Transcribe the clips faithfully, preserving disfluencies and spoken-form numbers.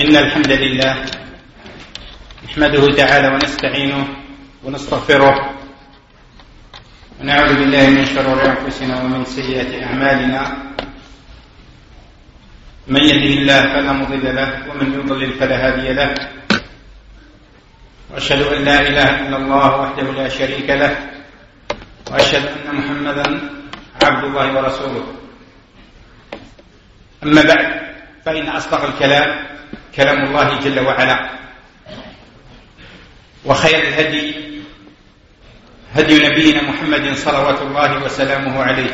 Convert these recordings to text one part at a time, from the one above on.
إن الحمد لله نحمده تعالى ونستعينه ونستغفره ونعوذ بالله من شرور أنفسنا ومن سيئات أعمالنا. من يهده الله فلا مضل له ومن يضلل فلا هادي له، وأشهد أن لا إله إلا الله وحده لا شريك له، وأشهد أن محمدا عبد الله ورسوله. أما بعد، فإن أصدق الكلام كلام الله جل وعلا، وخير الهدي هدي نبينا محمد صلوات الله وسلامه عليه،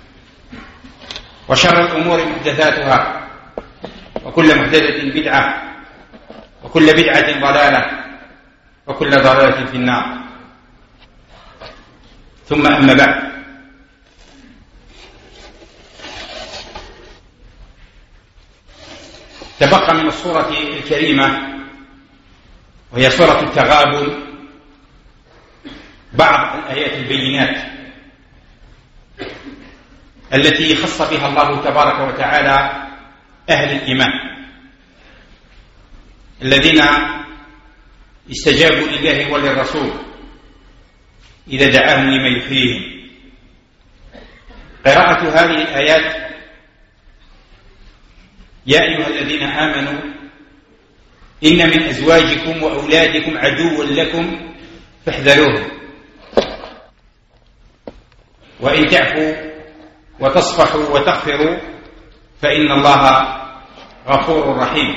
وشر الأمور محدثاتها، وكل محدثة بدعة، وكل بدعة ضلالة، وكل ضلالة في النار. ثم أما بعد، تبقى من السورة الكريمة وهي سورة التغابن بعض الآيات البينات التي خص بها الله تبارك وتعالى أهل الإيمان الذين استجابوا لله وللرسول إذا دعاهم لما يحييهم. قراءة هذه الآيات: يا أيها الذين آمنوا إن من أزواجكم وأولادكم عدوا لكم فاحذروهم، وإن تعفوا وتصفحوا وتغفروا فإن الله غفور رحيم.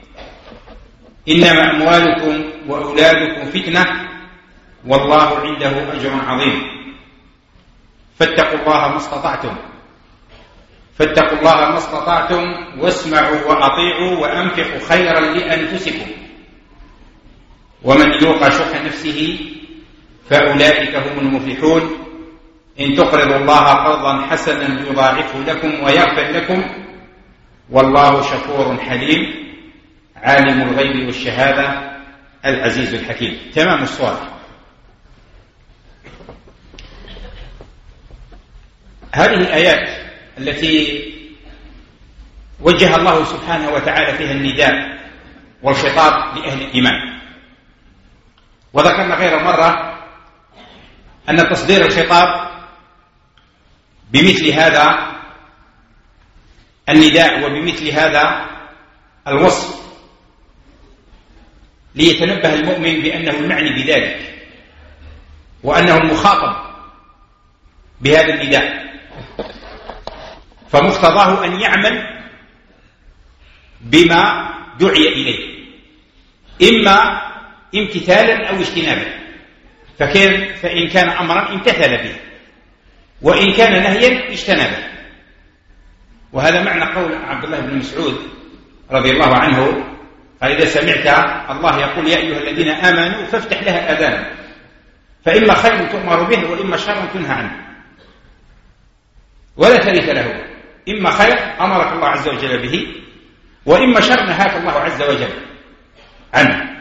إنما أموالكم وأولادكم فتنة والله عنده أجر عظيم. فاتقوا الله ما استطعتم فاتقوا الله ما استطعتم واسمعوا وأطيعوا وأنفقوا خيرا لأنفسكم ومن يوق شح نفسه فأولئك هم المفلحون. إن تقرضوا الله قرضا حسنا يضاعفه لكم ويغفر لكم والله شكور حليم عالم الغيب والشهادة العزيز الحكيم. تمام الصورة. هذه الآيات التي وجه الله سبحانه وتعالى فيها النداء والخطاب لأهل الإيمان، وذكرنا غير مرة أن تصدير الخطاب بمثل هذا النداء وبمثل هذا الوصف ليتنبه المؤمن بأنه المعني بذلك وأنه المخاطب بهذا النداء، فمقتضاه أن يعمل بما دعي إليه، إما امتثالا أو اجتنابا. فكان فإن كان أمرا امتثل به، وإن كان نهيا اجتنبه. وهذا معنى قول عبد الله بن مسعود رضي الله عنه قال: إذا سمعت الله يقول يا أيها الذين آمنوا فافتح لها آذانا، فإما خير تؤمر به وإما شر تنهى عنه، ولا ثالث له. إما خير أمرك الله عز وجل به، وإما شر نهاك الله عز وجل عنه.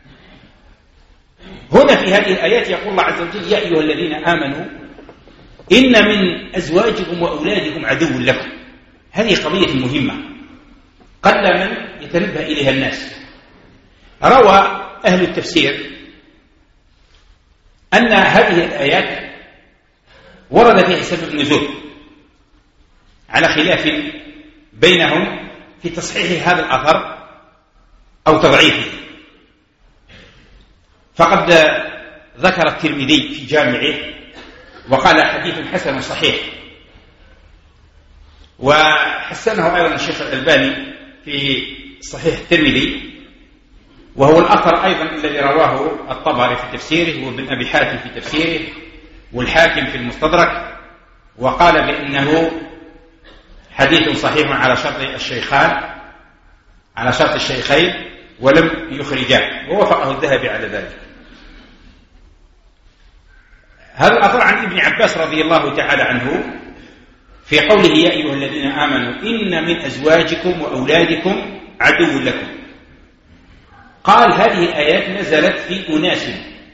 هنا في هذه الآيات يقول الله عز وجل: يا أيها الذين آمنوا إن من أزواجكم وأولادكم عدو لكم. هذه قضية مهمة قل من يتنبه إليها الناس. روى أهل التفسير أن هذه الآيات ورد فيها سبب نزول على خلاف بينهم في تصحيح هذا الأثر أو تضعيفه. فقد ذكر الترمذي في جامعه وقال: حديث حسن صحيح. وحسنه أيضا الشيخ الألباني في صحيح الترمذي، وهو الأثر أيضا الذي رواه الطبري في تفسيره، وابن أبي حاتم في تفسيره، والحاكم في المستدرك، وقال بأنه حديث صحيح على شرط الشيخان على شرط الشيخين ولم يخرجاه، ووافقه الذهبي على ذلك. هذا الأثر عن ابن عباس رضي الله تعالى عنه في قوله: يا أيها الذين آمنوا إن من أزواجكم وأولادكم عدو لكم. قال: هذه الآيات نزلت في أناس،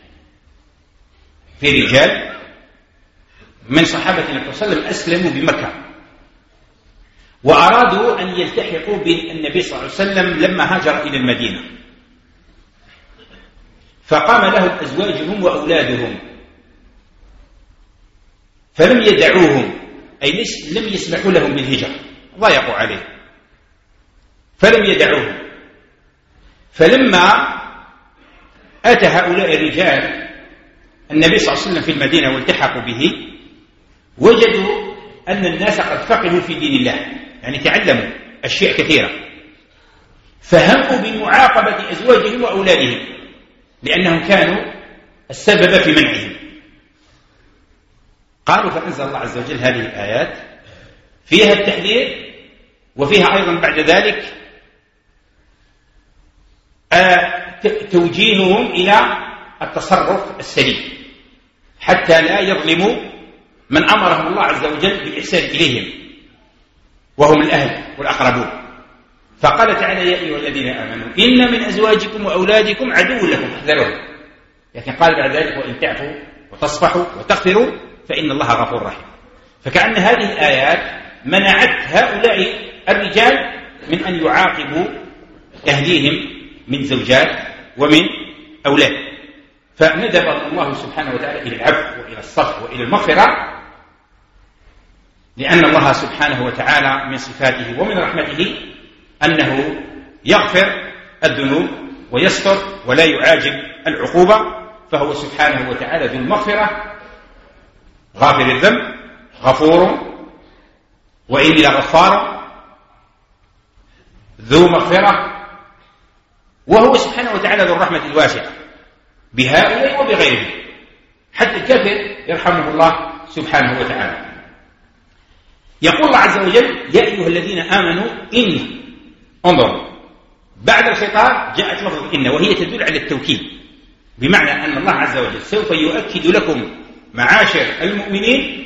في رجال من صحابة النبي صلى الله عليه وسلم أسلموا بمكة، وأرادوا أن يلتحقوا بالنبي صلى الله عليه وسلم لما هاجر إلى المدينة، فقام لهم أزواجهم وأولادهم فلم يدعوهم، أي لم يسمحوا لهم بالهجرة، ضايقوا عليه فلم يدعوهم. فلما أتى هؤلاء الرجال النبي صلى الله عليه وسلم في المدينة والتحقوا به، وجدوا أن الناس قد فقهوا في دين الله، يعني تعلموا أشياء كثيرة، فهموا بمعاقبة أزواجهم وأولادهم لأنهم كانوا السبب في منعهم. قالوا فأنزل الله عز وجل هذه الآيات فيها التحذير، وفيها أيضا بعد ذلك توجيههم إلى التصرف السليم حتى لا يظلموا من أمرهم الله عز وجل بالإحسان إليهم وهم الأهل والأقربون. فقال تعالى يا أيها الذين آمنوا إن من أزواجكم وأولادكم عدو لكم فاحذروه، لكن قال بعد ذلك وإن تعفوا وتصفحوا وتغفروا فإن الله غفور رحيم. فكأن هذه الآيات منعت هؤلاء الرجال من أن يعاقبوا أهليهم من زوجات ومن أولاد، فندب الله سبحانه وتعالى إلى العفو وإلى الصفح وإلى المغفرة، لأن الله سبحانه وتعالى من صفاته ومن رحمته أنه يغفر الذنوب ويستر ولا يعاجل العقوبة، فهو سبحانه وتعالى ذو المغفرة غافر الذنب غفور وإني لغفار ذو مغفرة، وهو سبحانه وتعالى ذو الرحمة الواسعة بهؤلاء وبغيرهم، حتى الكافر يرحمه الله سبحانه وتعالى. يقول الله عز وجل يا أيها الذين آمنوا إن، انظروا بعد الخطاب جاءت لفظ إن وهي تدل على التوكيد، بمعنى أن الله عز وجل سوف يؤكد لكم معاشر المؤمنين،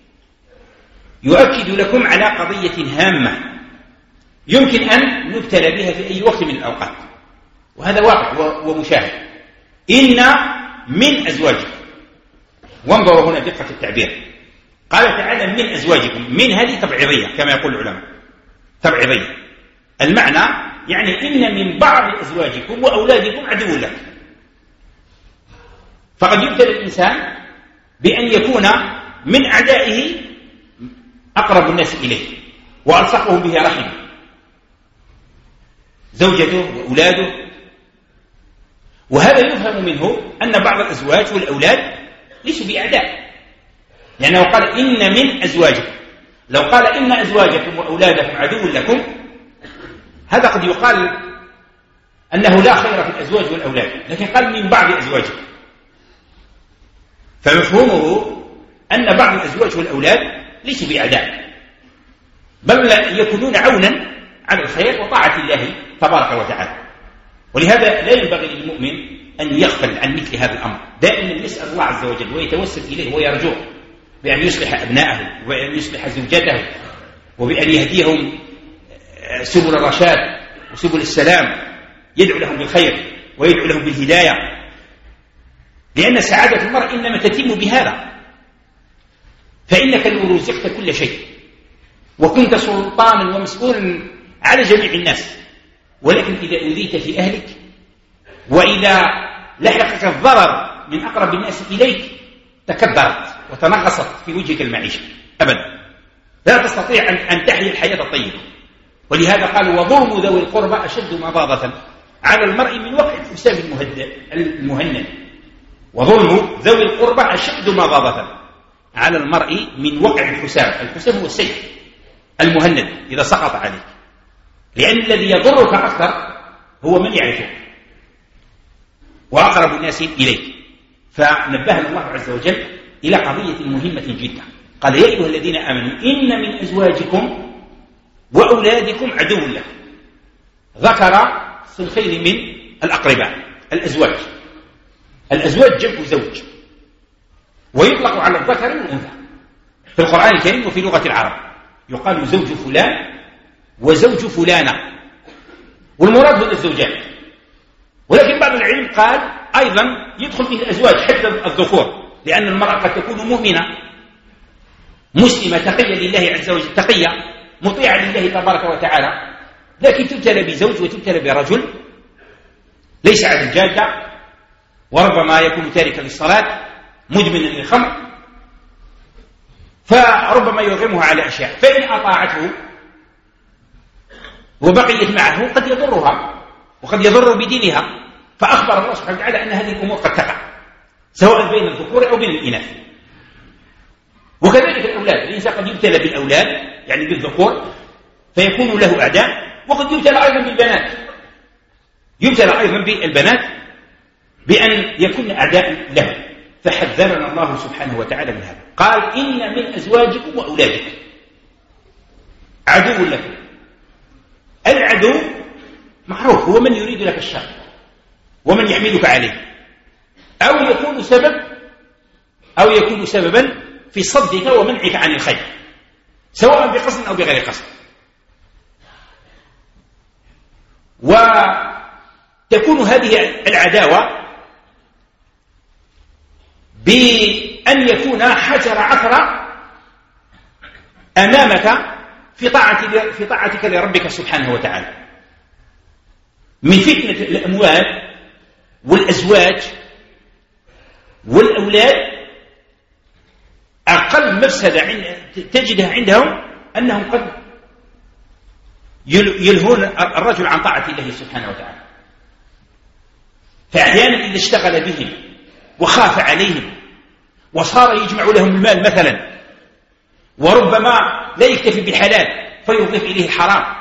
يؤكد لكم على قضية هامة يمكن أن نبتلى بها في أي وقت من الأوقات، وهذا واقع ومشاهد. إن من أزواجكم، وانظروا هنا دقة التعبير، قال تعالى من أزواجكم، من هذه تبعيضية كما يقول العلماء، تبعيضية، المعنى يعني إن من بعض أزواجكم وأولادكم عدو لك. فقد يبتلى الإنسان بأن يكون من أعدائه أقرب الناس إليه وألصقهم به رحمه، زوجته وأولاده، وهذا يفهم منه أن بعض الأزواج والأولاد ليسوا بأعداء، لأنه قال إن من أزواجكم. لو قال إن أزواجكم وأولادكم عدو لكم، هذا قد يقال أنه لا خير في الأزواج والأولاد، لكن قال من بعض أزواجكم، فمفهومه أن بعض الأزواج والأولاد ليسوا بأعداء، بل يكونون عونا على الخير وطاعة الله تبارك وتعالى. ولهذا لا ينبغي للمؤمن أن يغفل عن مثل هذا الأمر، دائما يسأل الله عز وجل ويتوسل إليه ويرجوه بأن يصلح أبناءه وبأن يصلح زوجته وبأن يهديهم سبل الرشاد وسبل السلام، يدعو لهم بالخير ويدعو لهم بالهداية، لأن سعادة المرء إنما تتم بهذا. فإنك لو رزقت كل شيء وكنت سلطانا ومسؤولا على جميع الناس، ولكن إذا أذيت في أهلك وإذا لحقك الضرر من أقرب الناس إليك تكبرت وتنغصت في وجهك المعيشة أبدا، لا تستطيع أن تحيا الحياة الطيبة. ولهذا قال وظلم ذوي القربى أشد مضاضة على المرء من وقع الحسام المهند. وظلم ذوي القربى أشد مضاضة على المرء من وقع الحسام. الحسام هو السيف المهند إذا سقط عليك، لأن الذي يضرك أكثر هو من يعرفك وأقرب الناس إليك. فنبهنا الله عز وجل إلى قضية مهمة جدا، قال يا أيها الذين آمنوا إن من أزواجكم وأولادكم عدو لكم. ذكر صنفين من الأقرباء، الأزواج. الأزواج جمع زوج، ويطلق على الذكر والأنثى في القرآن الكريم وفي لغة العرب، يقال زوج فلان وزوج فلانة، والمراد هو الزوجات. ولكن بعض العلم قال أيضا يدخل فيه الأزواج حتى الذكور، لأن المرأة قد تكون مؤمنة مسلمة تقية لله عز وجل، تقية مطيعة لله تبارك وتعالى، لكن تبتلى بزوج وتبتلى برجل ليس على الجادة، وربما يكون تاركا للصلاة مدمنا للخمر، فربما يرغمها على أشياء، فإن أطاعته وبقيت معه قد يضرها وقد يضر بدينها، فأخبر الله سبحانه وتعالى أن هذه الأمور قد تقع سواء بين الذكور أو بين الإناث. وكذلك الأولاد، الإنسان قد يبتلى بالأولاد يعني بالذكور فيكون له أعداء، وقد يبتلى أيضا بالبنات، يبتلى أيضا بالبنات بأن يكون أعداء له، فحذرنا الله سبحانه وتعالى من هذا، قال إن من أزواجكم وأولادكم عدو لكم. العدو معروف هو من يريد لك الشر ومن يحملك عليه، أو يكون سبب أو يكون سببا في صدك ومنعك عن الخير سواء بقصد أو بغير قصد. وتكون هذه العداوة بأن يكون حجر عثرة أمامك في طاعة في طاعتك لربك سبحانه وتعالى، من فتنة الأموال والأزواج والأولاد. أقل مفسدة تجدها عندهم أنهم قد يلهون الرجل عن طاعة الله سبحانه وتعالى، فأحيانا إذا اشتغل بهم وخاف عليهم وصار يجمع لهم المال مثلا، وربما لا يكتفي بحلال فيضيف إليه الحرام،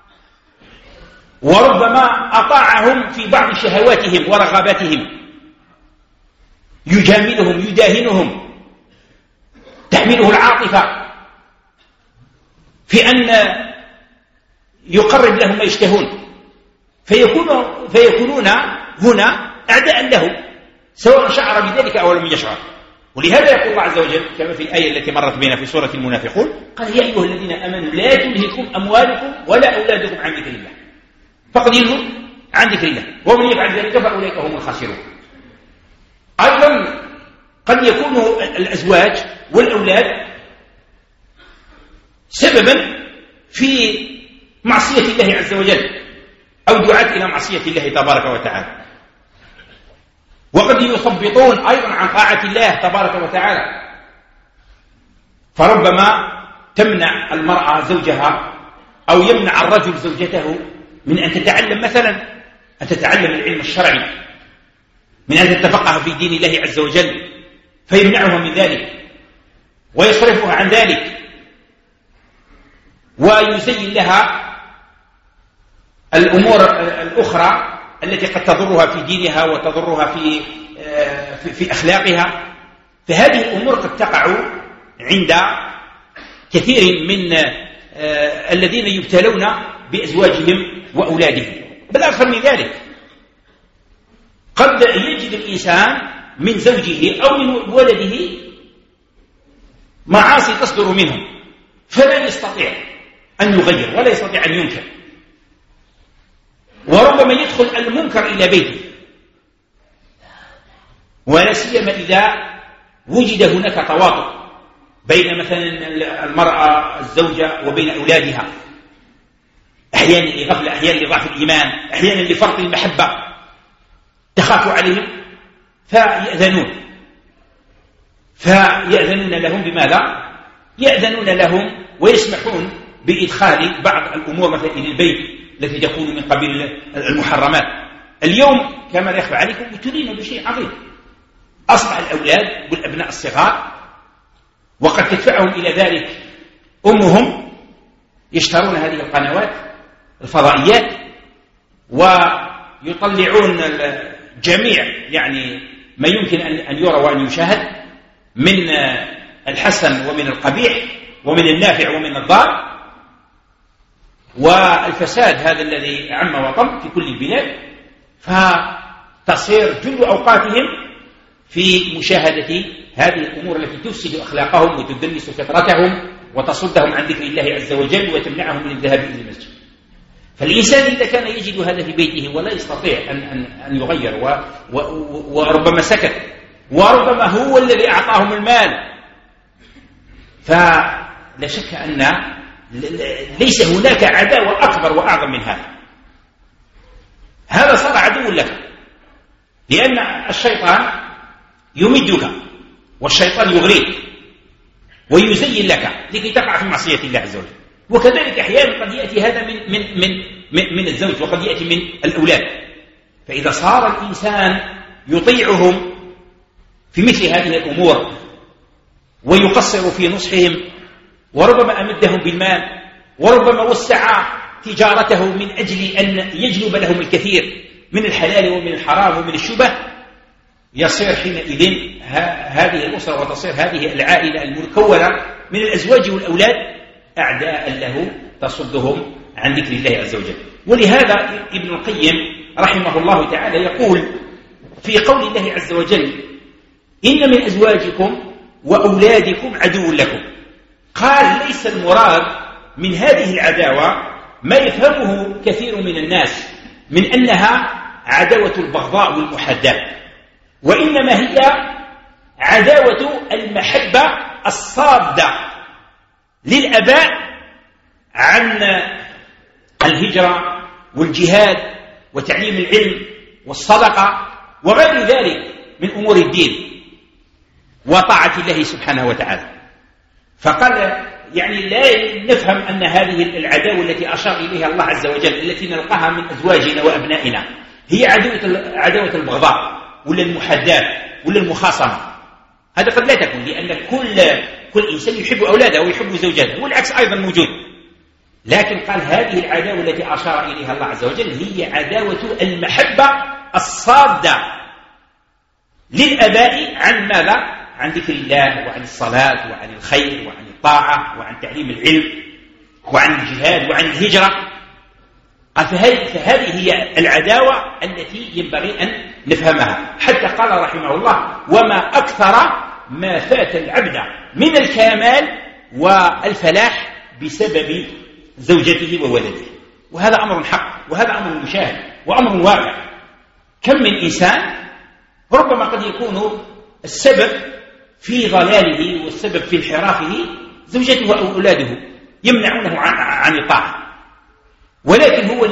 وربما أطاعهم في بعض شهواتهم ورغباتهم، يجاملهم يداهنهم، تحمله العاطفة في أن يقرب لهم ما يشتهون، فيكونوا فيكونون هنا أعداء له سواء شعر بذلك أو لم يشعر. ولهذا يقول الله عز وجل كما في الآية التي مرت بنا في سورة المنافقون، قال يا أيها الذين آمنوا لا تلهكم أموالكم ولا أولادكم عن ذكر الله، فقد يلهوا عن ذكر الله، ومن يفعل ذلك فأولئك هم الخاسرون. أيضا قد يكون الأزواج والأولاد سببا في معصية الله عز وجل أو دعاة إلى معصية الله تبارك وتعالى، وقد يثبطون أيضا عن طاعة الله تبارك وتعالى، فربما تمنع المرأة زوجها أو يمنع الرجل زوجته من أن تتعلم مثلا أن تتعلم العلم الشرعي، من أن تتفقه في دين الله عز وجل، فيمنعها من ذلك ويصرفها عن ذلك، ويزين لها الأمور الأخرى التي قد تضرها في دينها وتضرها في في, في أخلاقها. فهذه الأمور قد تقع عند كثير من الذين يبتلون بأزواجهم وأولادهم. بل أكثر من ذلك، قد يجد الإنسان من زوجه أو من ولده معاصي تصدر منهم فلا يستطيع أن يغير ولا يستطيع أن ينكر، وربما يدخل المنكر إلى بيته، ولا سيما إذا وجد هناك تواطؤ بين مثلا المرأة الزوجة وبين أولادها، أحيانا لغفلة، أحيانا لضعف الإيمان، أحيانا لفرط المحبة، تخاف عليهم فيأذنون فيأذنون لهم. بماذا؟ يأذنون لهم ويسمحون بإدخال بعض الأمور مثلا إلى البيت التي تكون من قبيل المحرمات. اليوم كما لا يخفى عليكم ابتلينا بشيء عظيم، أصبح الأولاد والأبناء الصغار وقد تدفعهم إلى ذلك أمهم يشترون هذه القنوات الفضائيات ويطلعون الجميع يعني ما يمكن أن يرى وأن يشاهد من الحسن ومن القبيح ومن النافع ومن الضار، والفساد هذا الذي عم وطم في كل البلاد، فتصير جل أوقاتهم في مشاهدة هذه الأمور التي تفسد أخلاقهم وتدنس فطرتهم وتصدهم عن ذكر الله عز وجل وتمنعهم من الذهاب إلى المسجد. فالإنسان إذا كان يجد هذا في بيته ولا يستطيع أن, أن, أن يغير و و وربما سكت وربما هو الذي أعطاهم المال، فلا شك أن ليس هناك عداوة أكبر وأعظم من هذا. هذا صار عدو لك، لأن الشيطان يمدك والشيطان يغريك ويزين لك لكي تقع في معصية الله عز وجل. وكذلك أحيانا قد يأتي هذا من, من, من, من الزوج، وقد يأتي من الأولاد. فإذا صار الإنسان يطيعهم في مثل هذه الأمور ويقصر في نصحهم، وربما أمدهم بالمال، وربما وسع تجارته من أجل أن يجلب لهم الكثير من الحلال ومن الحرام ومن الشبه، يصير حينئذ هذه الأسرة وتصير هذه العائلة المكونة من الأزواج والأولاد أعداء له تصدهم عن ذكر الله عز وجل. ولهذا ابن القيم رحمه الله تعالى يقول في قول الله عز وجل: إن من أزواجكم وأولادكم عدو لكم. قال: ليس المراد من هذه العداوة ما يفهمه كثير من الناس من أنها عداوة البغضاء والمحاداة، وإنما هي عداوة المحبة الصادة للأباء عن الهجرة والجهاد وتعليم العلم والصدقة وغير ذلك من أمور الدين وطاعة الله سبحانه وتعالى. فقال يعني لا نفهم أن هذه العداوة التي أشار إليها الله عز وجل التي نلقاها من أزواجنا وأبنائنا هي عداوة عداوة البغضاء ولا المحاداة ولا المخاصمة. هذا قد لا تكون، لأن كل كل إنسان يحب أولاده ويحب زوجاته، والعكس أيضا موجود. لكن قال هذه العداوة التي أشار إليها الله عز وجل هي عداوة المحبة الصادة للأباء عن ماذا؟ عن ذكر الله وعن الصلاة وعن الخير وعن الطاعة وعن تعليم العلم وعن الجهاد وعن الهجرة. قال فهذه هي العداوة التي ينبغي أن نفهمها. حتى قال رحمه الله: وما أكثر ما فات العبد من الكمال والفلاح بسبب زوجته وولده. وهذا أمر حق، وهذا أمر مشاهد وأمر واقع. كم من إنسان ربما قد يكون السبب في ضلاله والسبب في انحرافه زوجته أو أولاده يمنعونه عن, عن الطاعة، ولكن هو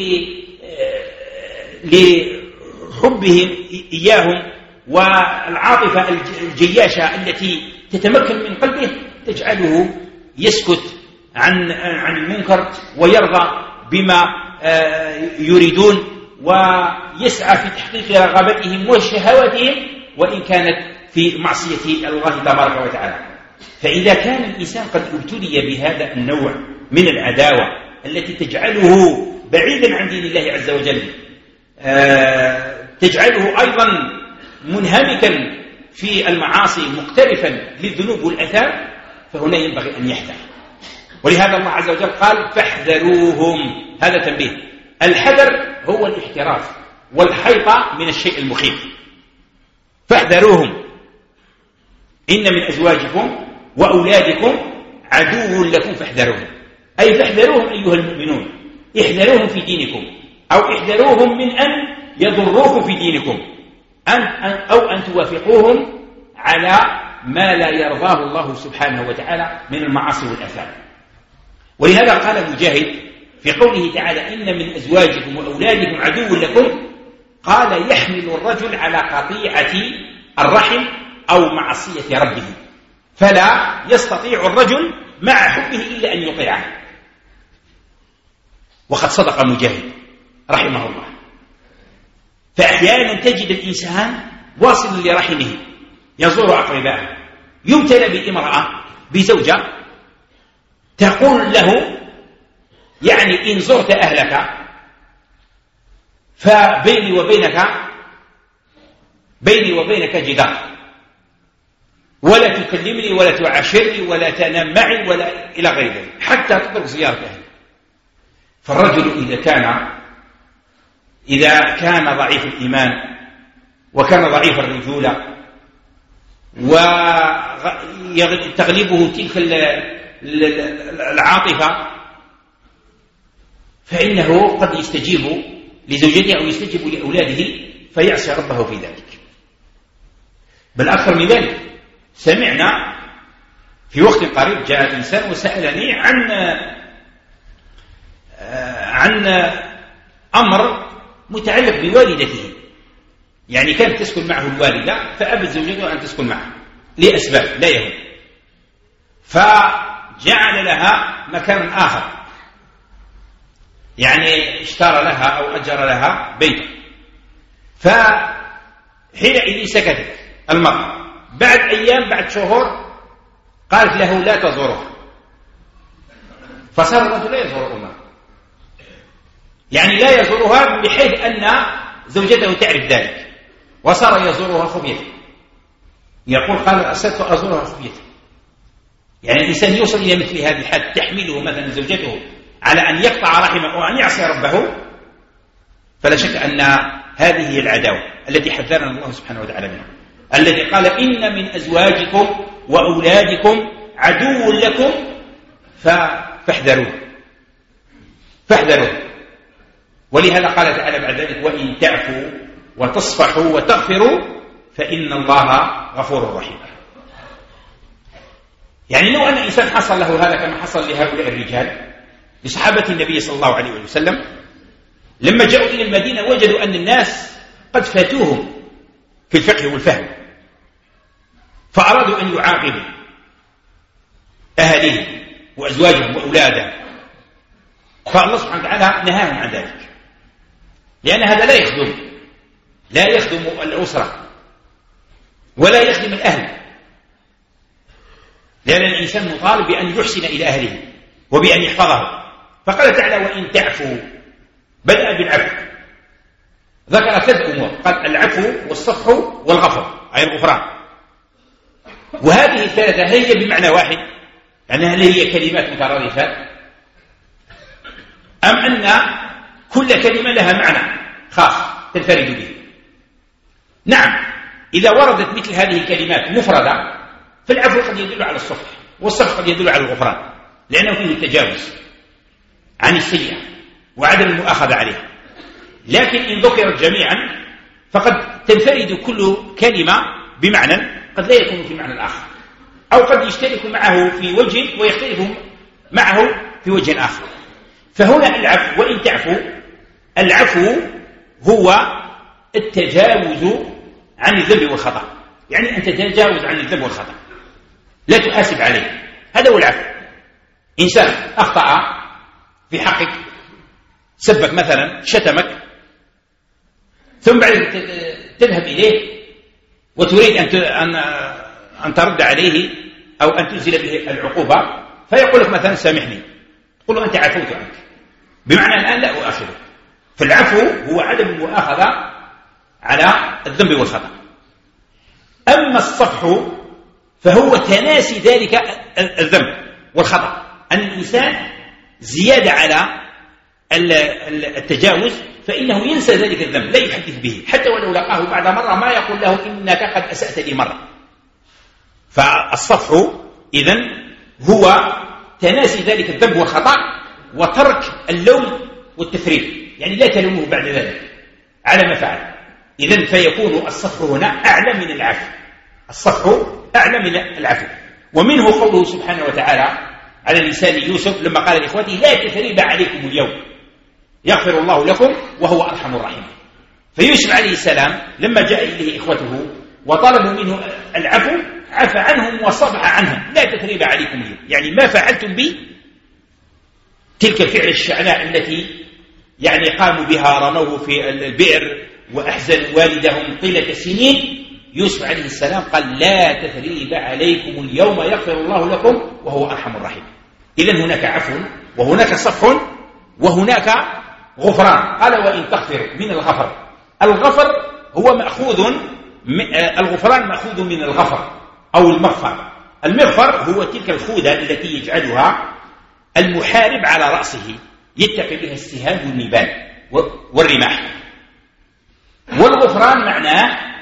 لحبهم إياهم والعاطفة الجياشة التي تتمكن من قلبه تجعله يسكت عن عن المنكر ويرضى بما يريدون ويسعى في تحقيق رغباتهم وشهواتهم وإن كانت في معصية الله تبارك وتعالى. فإذا كان الإنسان قد ابتلي بهذا النوع من العداوة التي تجعله بعيدا عن دين الله عز وجل، تجعله أيضا منهمكا في المعاصي مقترفا للذنوب والأثام، فهنا ينبغي أن يحذر. ولهذا الله عز وجل قال: فاحذروهم. هذا تنبيه. الحذر هو الاحتراف والحيطة من الشيء المخيف. فاحذروهم إن من أزواجكم وأولادكم عدو لكم فاحذروهم، أي فاحذروهم أيها المؤمنون، احذروهم في دينكم، أو احذروهم من أن يضروكم في دينكم، أن أو أن توافقوهم على ما لا يرضاه الله سبحانه وتعالى من المعاصي والآثام. ولهذا قال مجاهد في قوله تعالى: إن من أزواجكم وأولادكم عدو لكم، قال: يحمل الرجل على قطيعة الرحم أو معصية ربه، فلا يستطيع الرجل مع حبه إلا أن يطيعه. وقد صدق مجاهد رحمه الله. فأحيانا تجد الإنسان واصل لرحمه يزور أقربائه، يبتلى بامرأة بزوجة تقول له: يعني إن زرت أهلك فبيني وبينك بيني وبينك جدار، ولا تكلمني ولا تعاشرني ولا تنام معي ولا إلى غير ذلك حتى تترك زيارة أهلي. فالرجل إذا كان إذا كان ضعيف الإيمان وكان ضعيف الرجولة وتغلبه تلك العاطفة، فإنه قد يستجيب لزوجته أو يستجيب لأولاده فيعصي ربه في ذلك. بل أكثر من ذلك، سمعنا في وقت قريب جاء إنسان وسألني عن عن أمر متعلق بوالدته، يعني كانت تسكن معه الوالدة فأبت زوجته أن تسكن معه لأسباب لا يهم، فجعل لها مكان آخر، يعني اشترى لها أو أجر لها بيتا. فحينئذ سكتت المرأة. بعد أيام بعد شهور قالت له لا تزوره، فصار الرجل لا يزور أمه، يعني لا يزورها بحيث أن زوجته تعرف ذلك، وصار يزورها خفية. يقول قال أسدت أزورها خفية. يعني الإنسان يوصل إلى مثل هذه الحد تحمله مثلا زوجته على أن يقطع رحمه وأن يعصي ربه، فلا شك أن هذه هي العداوة التي حذرنا الله سبحانه وتعالى منها، الذي قال إن من أزواجكم وأولادكم عدو لكم فاحذروه فاحذروه. ولهذا قال تعالى بعد ذلك وإن تعفوا وتصفحوا وتغفروا فإن الله غفور رحيم. يعني لو أن إنسان حصل له هذا كما حصل لهؤلاء الرجال لصحابة النبي صلى الله عليه وسلم، لما جاءوا إلى المدينة وجدوا أن الناس قد فاتوهم في الفقه والفهم، فأرادوا أن يعاقبوا أهلهم وأزواجهم وأولادهم، فالله سبحانه وتعالى نهاهم عن ذلك، لأن هذا لا يخدم لا يخدم الأسرة ولا يخدم الأهل، لأن الإنسان مطالب بأن يحسن إلى أهله وبأن يحفظه. فقال تعالى وإن تعفوا، بدأ بالعفو، ذكر ثلاث أمور، قال العفو والصفح والغفر أي الغفران، وهذه الثلاثة هي بمعنى واحد، يعني هل هي كلمات مترادفات أم أن كل كلمة لها معنى خاص تنفرد به؟ نعم، إذا وردت مثل هذه الكلمات مفردة فالعفو قد يدل على الصفح والصفح قد يدل على الغفران، لأنه فيه التجاوز عن السيئة وعدم المؤاخذة عليها. لكن إن ذكرت جميعا فقد تنفرد كل كلمة بمعنى قد لا يكون في معنى الآخر، أو قد يشترك معه في وجه ويختلف معه في وجه آخر. فهنا العفو وإن تعفو، العفو هو التجاوز عن الذنب والخطأ، يعني أن تتجاوز عن الذنب والخطأ لا تحاسب عليه، هذا هو العفو. إنسان أخطأ في حقك، سبك مثلا، شتمك، ثم بعد تذهب إليه وتريد أن أن ترد عليه أو أن تنزل به العقوبة، فيقول لك مثلا سامحني، تقول له أنت عفوت عنك، بمعنى الآن لا أؤاخذك. فالعفو هو عدم المؤاخذة على الذنب والخطأ. أما الصفح فهو تناسي ذلك الذنب والخطأ، أن الإنسان زيادة على التجاوز فإنه ينسى ذلك الذنب، لا يحدث به، حتى ولو لقاه بعد مرة ما يقول له إنك قد أسأت لي مرة. فالصفح إذن هو تناسي ذلك الذنب والخطأ وترك اللوم والتفريط، يعني لا تلومه بعد ذلك على ما فعل. إذن فيكون الصفح هنا أعلى من العفو، الصفح أعلى من العفو. ومنه قوله سبحانه وتعالى على لسان يوسف لما قال لإخوته لا تثريب عليكم اليوم يغفر الله لكم وهو أرحم الراحمين. فيوسف عليه السلام لما جاء إليه إخوته وطلبوا منه العفو عفى عنهم وصفح عنهم، لا تثريب عليكم اليوم، يعني ما فعلتم بي تلك الفعل الشعناء التي يعني قاموا بها، رموه في البئر وأحزنوا والدهم طيلة السنين. يوسف عليه السلام قال لا تثريب عليكم اليوم يغفر الله لكم وهو أرحم الراحمين. إذن هناك عفو وهناك صفح وهناك غفران. قال وإن تغفروا من الغفر، الغفر هو مأخوذ، الغفران مأخوذ من الغفر أو المغفر. المغفر هو تلك الخوذة التي يجعلها المحارب على رأسه يتقي بها السهام والنبال والرماح. والغفران معناه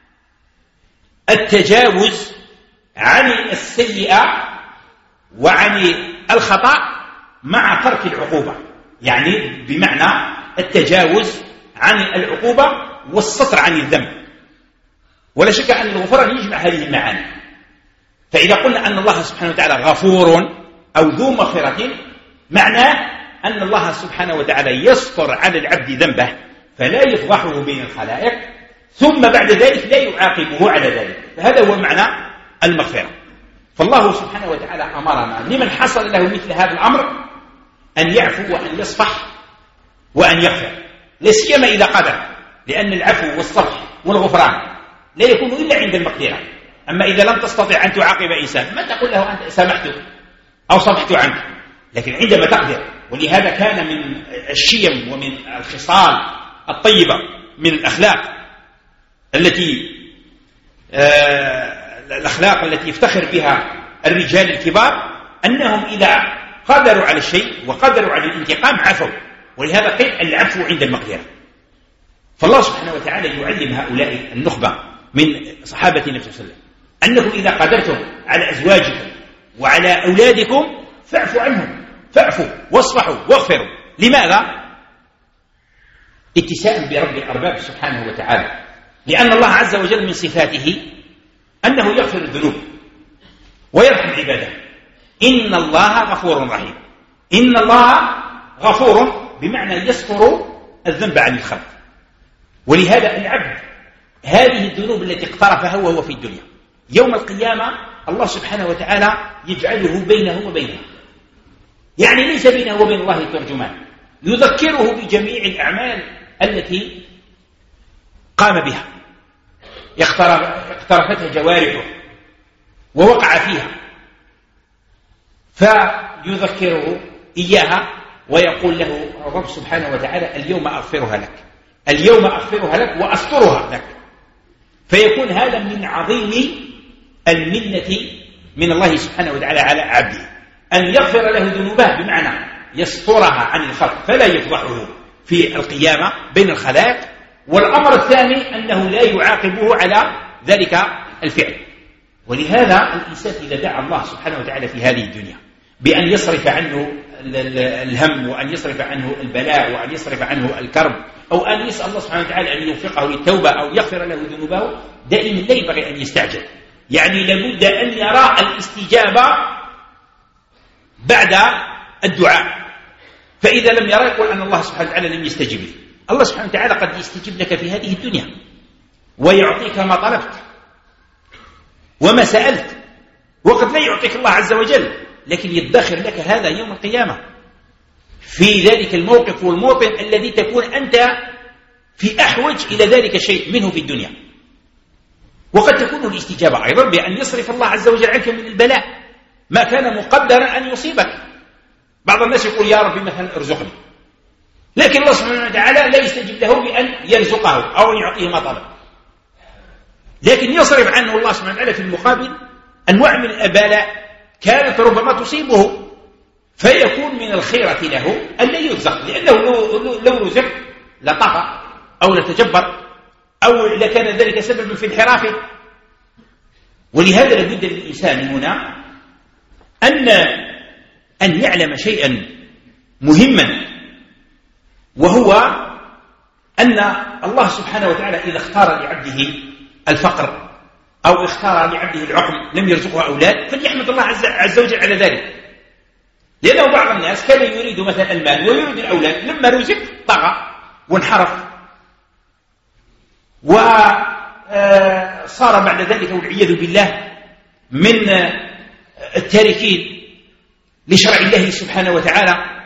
التجاوز عن السيئة وعن الخطأ مع ترك العقوبة، يعني بمعنى التجاوز عن العقوبة والسطر عن الذنب. ولا شك أن الغفران يجمع هذه المعاني. فإذا قلنا أن الله سبحانه وتعالى غفور أو ذو مغفرة، معناه أن الله سبحانه وتعالى يستر على العبد ذنبه فلا يفضحه بين الخلائق، ثم بعد ذلك لا يعاقبه على ذلك، فهذا هو معنى المغفرة. فالله سبحانه وتعالى أمرنا لمن حصل له مثل هذا الأمر أن يعفو وأن يصفح وأن يغفر، لا سيما إذا قدر، لأن العفو والصفح والغفران لا يكون إلا عند المقدرة. أما إذا لم تستطع أن تعاقب إنسان ما تقول له أنت سامحته أو صفحت عنك، لكن عندما تقدر. ولهذا كان من الشيم ومن الخصال الطيبة من الأخلاق التي آه الأخلاق التي يفتخر بها الرجال الكبار أنهم إذا قدروا على الشيء وقدروا على الانتقام عفوا، ولهذا قيل العفو عند المقدرة. فالله سبحانه وتعالى يعلم هؤلاء النخبة من صحابة النبي صلى الله عليه وسلم أنكم إذا قدرتم على أزواجكم وعلى أولادكم فاعفوا عنهم، فاعفوا واصفحوا واغفروا. لماذا؟ اتساء برب الأرباب سبحانه وتعالى، لأن الله عز وجل من صفاته أنه يغفر الذنوب ويرحم عباده. إن الله غفور رحيم. إن الله غفور بمعنى يستر الذنب عن الخلق. ولهذا العبد هذه الذنوب التي اقترفها وهو في الدنيا يوم القيامة الله سبحانه وتعالى يجعله بينه وبينه، يعني ليس بينه وبين الله ترجمان، يذكره بجميع الأعمال التي قام بها اقترفتها جوارحه ووقع فيها، فيذكره إياها ويقول له الرب سبحانه وتعالى اليوم أغفرها لك، اليوم أغفرها لك وأسترها لك. فيكون هذا من عظيم المنة من الله سبحانه وتعالى على عبده، أن يغفر له ذنوبه بمعنى يسترها عن الخلق فلا يفضحه في القيامة بين الخلائق. والأمر الثاني أنه لا يعاقبه على ذلك الفعل. ولهذا الإنسان إذا دعا الله سبحانه وتعالى في هذه الدنيا بأن يصرف عنه الهم وأن يصرف عنه البلاء وأن يصرف عنه الكرب، أو أن يسأل الله سبحانه وتعالى أن يوفقه للتوبة أو يغفر له ذنوبه، دائما لا ينبغي أن يستعجل، يعني لابد أن يرى الاستجابة بعد الدعاء. فإذا لم يرى يقول أن الله سبحانه وتعالى لم يستجب لي. الله سبحانه وتعالى قد يستجيب لك في هذه الدنيا ويعطيك ما طلبت وما سألت، وقد لا يعطيك الله عز وجل، لكن يدخر لك هذا يوم القيامة في ذلك الموقف والموطن الذي تكون أنت في أحوج إلى ذلك الشيء منه في الدنيا. وقد تكون الاستجابة أيضا بأن يصرف الله عز وجل عنك من البلاء ما كان مقدرا أن يصيبك. بعض الناس يقول يا ربي مثلا ارزقني، لكن الله سبحانه وتعالى لا يستجيب له بأن يرزقه أو أن يعطيه ما طلب، لكن يصرف عنه الله سبحانه وتعالى في المقابل أنواع من الأبلاء كانت ربما تصيبه، فيكون من الخيرة له أن لا يرزق، لأنه لو, لو رزق لطغى أو لتجبر أو لكان ذلك سببا في انحرافه. ولهذا لابد للإنسان هنا أن أن يعلم شيئا مهما، وهو أن الله سبحانه وتعالى إذا اختار لعبده الفقر أو اختار لعبده العقم لم يرزقه أولاد فليحمد الله عز وجل على ذلك، لأنه بعض الناس كان يريد مثلا المال ويريد الأولاد، لما رزق طغى وانحرف وصار بعد ذلك والعياذ بالله من التاركين لشرع الله سبحانه وتعالى.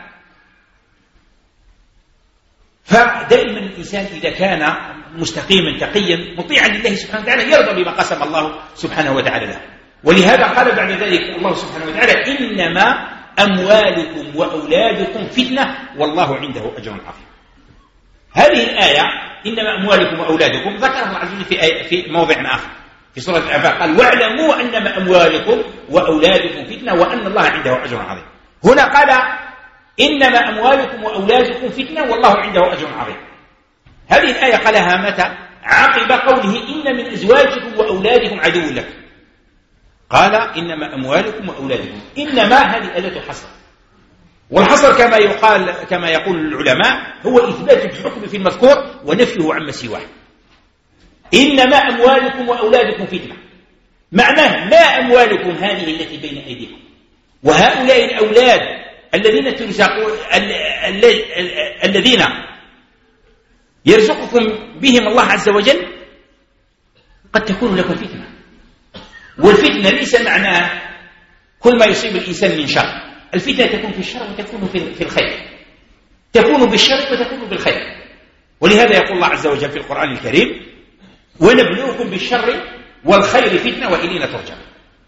فدائما الإنسان إذا كان مستقيما تقيا مطيعا لله سبحانه وتعالى يرضى بما قسم الله سبحانه وتعالى له. ولهذا قال بعد ذلك الله سبحانه وتعالى إنما أموالكم وأولادكم فتنة والله عنده أجر عظيم. هذه الآية إنما أموالكم وأولادكم ذكرها الله عز وجل في, في موضع آخر في سورة الأنفال، قال واعلموا أنما أموالكم وأولادكم فتنة وأن الله عنده أجر عظيم. هنا قال إنما أموالكم وأولادكم فتنة والله عنده أجر عظيم. هذه الآية قالها متى؟ عقب قوله إن من أزواجكم وأولادكم عدو لك، قال إنما أموالكم وأولادكم. إنما هذه أداة حصر، والحصر كما يقال كما يقول العلماء هو إثبات الحكم في المذكور ونفيه عما سواه. إنما أموالكم وأولادكم فتنة، معناه ما أموالكم هذه التي بين أيديكم وهؤلاء الأولاد الذين ترزقون الذين يرزقكم بهم الله عز وجل قد تكون لكم فتنة، والفتنة ليس معناه كل ما يصيب الإنسان من شر، الفتنة تكون في الشر وتكون في الخير، تكون بالشر وتكون بالخير. ولهذا يقول الله عز وجل في القرآن الكريم: ونبلوكم بالشر والخير فتنة وإلينا ترجعون.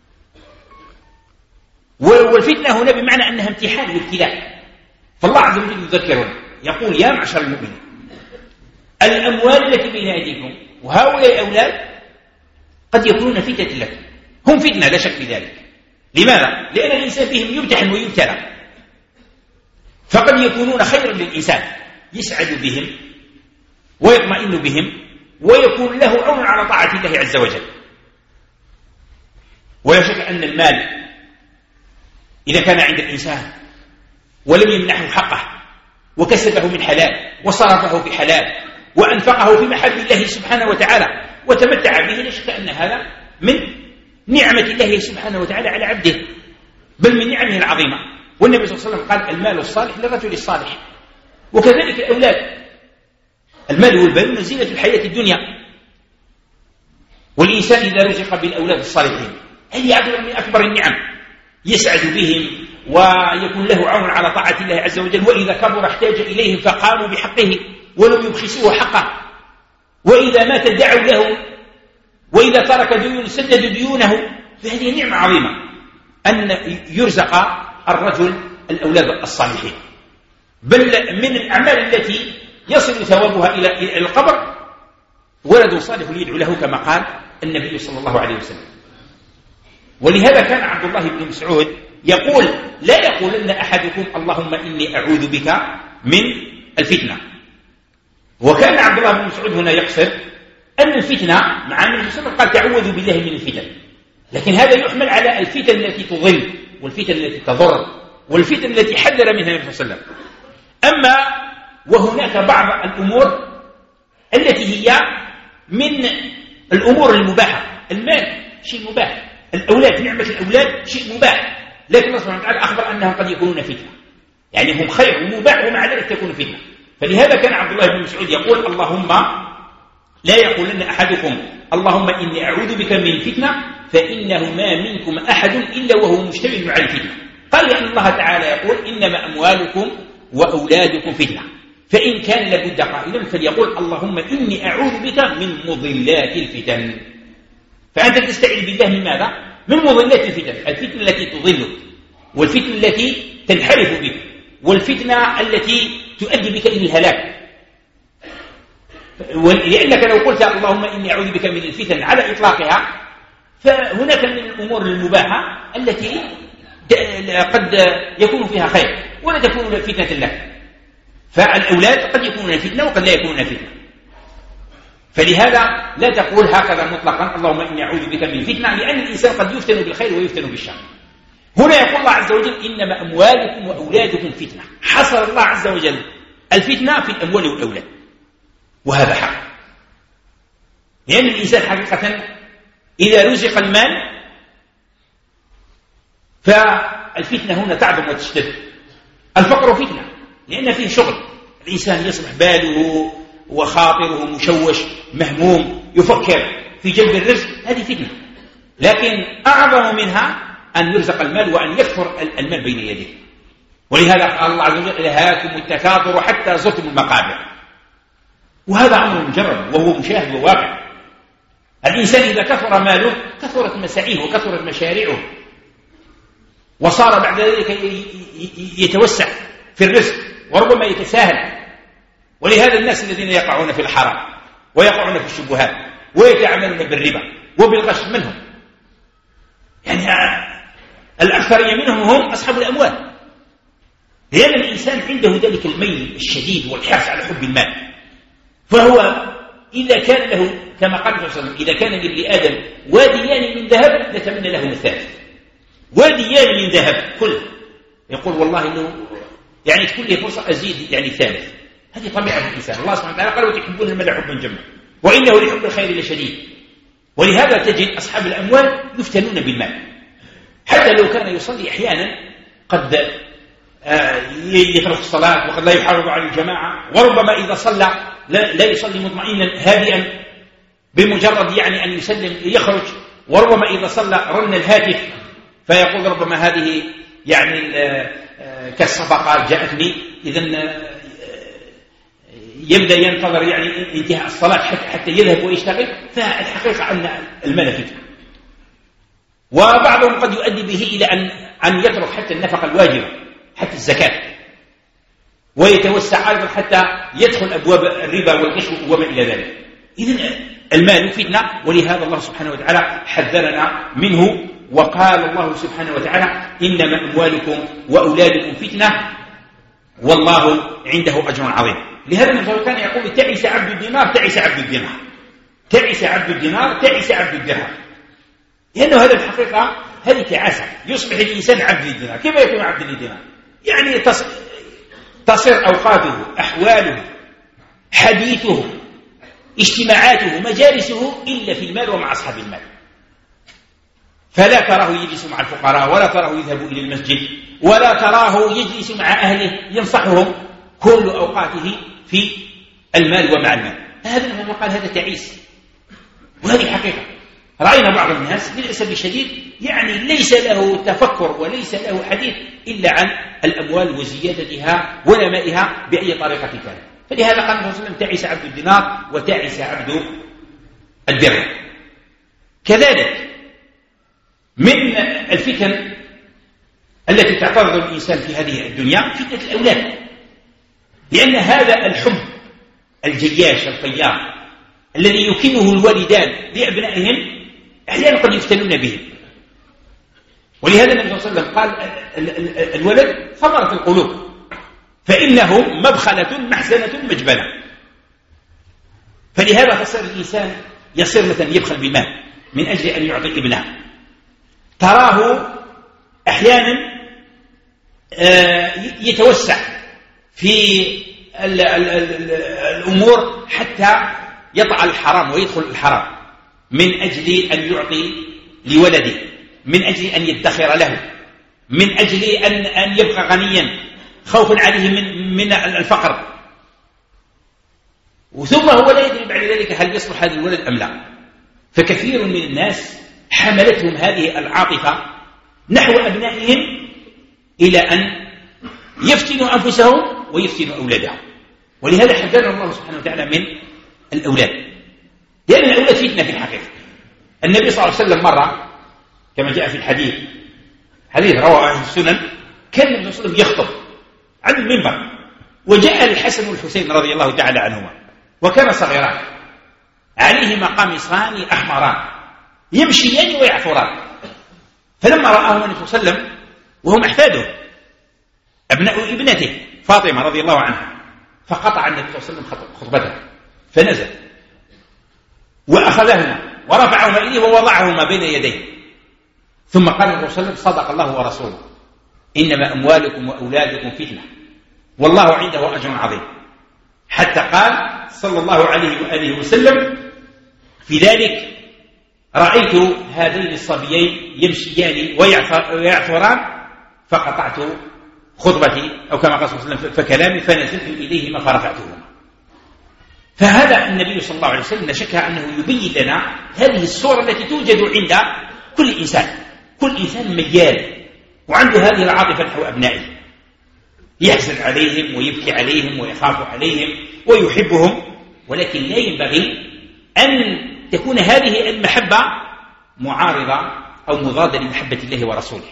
والفتنة هنا بمعنى أنها امتحان وابتلاء. فالله عز وجل يذكرنا يقول: يا معشر المؤمنين الأموال التي بين أيديكم وهؤلاء الأولاد قد يكونون فتنة لكم، هم فتنة لا شك في ذلك. لماذا؟ لأن الإنسان بهم يمتحن ويبتلى، فقد يكونون خيرا للإنسان يسعد بهم ويطمئن بهم ويكون له عون على طاعة الله عز وجل. ولا شك أن المال إذا كان عند الإنسان ولم يمنحه حقه وكسبه من حلال وصرفه في حلال وأنفقه في محل الله سبحانه وتعالى وتمتع به، لا شك أن هذا من نعمة الله سبحانه وتعالى على عبده، بل من نعمه العظيمة. والنبي صلى الله عليه وسلم قال: المال الصالح للرجل الصالح. وكذلك الأولاد، المال والبنون زينة الحياة الدنيا، والإنسان إذا رزق بالأولاد الصالحين هل يعبر من أكبر النعم، يسعد بهم ويكون له عون على طاعة الله عز وجل، وإذا كبر احتاج إليهم فقاموا بحقه ولم يبخسوه حقه، وإذا مات دعوا له، وإذا ترك ديون سددوا ديونه. فهذه نعمة عظيمة أن يرزق الرجل الأولاد الصالحين. بل من الأعمال التي يصل ثوابها إلى القبر ولد صالح يدعو له، كما قال النبي صلى الله عليه وسلم. ولهذا كان عبد الله بن مسعود يقول: لا يقولن أحدكم اللهم إني أعوذ بك من الفتنة. وكان عبد الله بن مسعود هنا يقصد أن الفتنة، مع أن النبي صلى الله عليه وسلم قال تعوذوا بالله من الفتن، لكن هذا يحمل على الفتن التي تضل والفتن التي تضر والفتن التي حذر منها النبي صلى الله عليه وسلم. أما وهناك بعض الأمور التي هي من الأمور المباحة، المال شيء مباح، الأولاد نعمة الأولاد شيء مباح، لكن الله سبحانه وتعالى أخبر أنهم قد يكونون فتنة، يعني هم خير ومباح ومع ذلك تكون فتنة. فلهذا كان عبد الله بن مسعود يقول: اللهم لا يقولن أحدكم اللهم إني أعوذ بك من فتنة فإنه ما منكم أحد إلا وهو مشتمل على الفتنة. قال لأن الله تعالى يقول: إنما أموالكم وأولادكم فتنة، فإن كان لابد قائلا فليقول اللهم إني أعوذ بك من مضلات الفتن. فأنت تستعيذ بالله من ماذا؟ من مضلات الفتن، الفتنة التي تضلك، والفتنة التي تنحرف بك، والفتنة التي تؤدي بك إلى الهلاك. لأنك لو قلت اللهم إني أعوذ بك من الفتن على إطلاقها فهناك من الأمور المباحة التي قد يكون فيها خير ولا تكون فتنة لك، فالأولاد قد يكونون فتنة وقد لا يكونون فتنة. فلهذا لا تقول هكذا مطلقا اللهم إني أعوذ بك من فتنة، لأن الإنسان قد يفتن بالخير ويفتن بالشر. هنا يقول الله عز وجل: إنما أموالكم وأولادكم فتنة. حصر الله عز وجل الفتنة في الأموال والأولاد، وهذا حق، لأن الإنسان حقيقة إذا رزق المال فالفتنة هنا تعظم وتشتد. الفقر فتنة لأن فيه شغل، الإنسان يصبح باله وخاطره مشوش مهموم يفكر في جلب الرزق، هذه فتنة. لكن أعظم منها أن يرزق المال وأن يكثر المال بين يديه. ولهذا قال الله عز وجل: ألهاكم التكاثر حتى زرتم المقابر. وهذا أمر مجرد وهو مشاهد وواقع. الإنسان إذا كثر ماله كثرت مساعيه وكثرت مشاريعه، وصار بعد ذلك يتوسع في الرزق وربما يتساهل. ولهذا الناس الذين يقعون في الحرام ويقعون في الشبهات ويتعاملون بالربا وبالغش منهم، يعني الأكثرية منهم هم أصحاب الأموال، لأن الإنسان عنده ذلك الميل الشديد والحرص على حب المال. فهو إذا كان له كما قال الرسول صلى الله عليه وسلم: إذا كان لابن آدم واديان من ذهب لتمنى له الثالث. واديان من ذهب كله، يقول والله إنه يعني تكون لي فرصة أزيد يعني ثالث. هذه طبيعة الإنسان. الله سبحانه وتعالى قال: وتحبون المال حبا جما وإنه لحب الخير لشديد. ولهذا تجد أصحاب الأموال يفتنون بالمال، حتى لو كان يصلي أحيانا قد يترك الصلاة وقد لا يحافظ على الجماعة، وربما إذا صلى لا يصلي مطمئنا هادئا بمجرد يعني أن يسلم يخرج، وربما إذا صلى رن الهاتف فيقول ربما هذه يعني كالصفقات جاءتني، إذن يبدأ ينتظر يعني انتهاء الصلاة حتى, حتى يذهب ويشتغل. فالحقيقة أن المال فتنة، وبعضهم قد يؤدي به إلى أن, أن يترك حتى النفقة الواجبة حتى الزكاة، ويتوسع أيضا حتى يدخل أبواب الربا والغش وما إلى ذلك. إذن المال فتنة، ولهذا الله سبحانه وتعالى حذرنا منه، وقال الله سبحانه وتعالى إنما أموالكم وأولادكم فتنة والله عنده أجر عظيم. لهذا النبي كان يقول تعس عبد الدينار تعس عبد الدينار تعس عبد الدينار تعس عبد الدرهم، لأنه هذا الحقيقة هذه تعاسة، يصبح الإنسان عبد الدينار. كيف يكون عبد الدينار؟ يعني تصير أوقاته أحواله حديثه اجتماعاته مجالسه إلا في المال ومع أصحاب المال، فلا تراه يجلس مع الفقراء، ولا تراه يذهب إلى المسجد، ولا تراه يجلس مع أهله ينصحهم، كل أوقاته في المال ومع المال. هذا ما قال هذا تعيس، وهذه حقيقة. رأينا بعض الناس للأسف الشديد يعني ليس له تفكر وليس له حديث إلا عن الأموال وزيادتها ونمائها بأي طريقة كانت. فلهذا قال النبي صلى الله عليه وسلم تعس عبد الدينار وتعس عبد الدرهم. كذلك من الفتن التي تعترض الإنسان في هذه الدنيا فتنة الأولاد، لأن هذا الحب الجياش الطيار الذي يكنه الوالدان لأبنائهم أحيانا قد يفتنون به. ولهذا النبي صلى الله عليه وسلم قال الولد ثمرة القلوب، فإنه مبخلة محزنة مجبنة. فلهذا تصير الإنسان يصير مثلا يبخل بالمال من أجل أن يعطي ابنه، تراه أحيانا يتوسع في الأمور حتى يطع الحرام ويدخل الحرام من أجل أن يعطي لولده، من أجل أن يدخر له، من أجل أن, أن يبقى غنيا خوفا عليه من, من الفقر. وثم هو لا يدري بعد ذلك هل يصلح هذا الولد أم لا. فكثير من الناس حملتهم هذه العاطفة نحو أبنائهم إلى أن يفتنوا أنفسهم ويفتنوا أولادهم. ولهذا حذرنا الله سبحانه وتعالى من الأولاد، لأن الأولاد فتنة في الحقيقة. النبي صلى الله عليه وسلم مرة كما جاء في الحديث حديث رواه أهل السنن، كان النبي صلى الله عليه وسلم يخطب على المنبر، وجاء الحسن والحسين رضي الله تعالى عنهما وكان صغيران عليهما قميصان أحمران يمشيان ويعثران. فلما رآهما النبي صلى الله عليه وسلم وهم أحفاده أبناء ابنته فاطمة رضي الله عنها، فقطع النبي صلى الله عليه وسلم خطبته فنزل وأخذهما ورفعهما إليه ووضعهما بين يديه، ثم قال النبي صلى الله عليه وسلم صدق الله ورسوله إنما أموالكم وأولادكم فتنة والله عنده أجر عظيم. حتى قال صلى الله عليه وآله وسلم في ذلك رأيت هذين الصبيين يمشيان ويعثران فقطعت خطبتي أو كما قال صلى الله عليه وسلم فكلامي فنزلت إليهما فرفعتهما. فهذا النبي صلى الله عليه وسلم لا شك أنه يبين لنا هذه الصورة التي توجد عند كل إنسان. كل إنسان ميال وعنده هذه العاطفة نحو أبنائه، يحزن عليهم ويبكي عليهم ويخاف عليهم ويحبهم، ولكن لا ينبغي أن تكون هذه المحبة معارضة أو مضادة لمحبة الله ورسوله.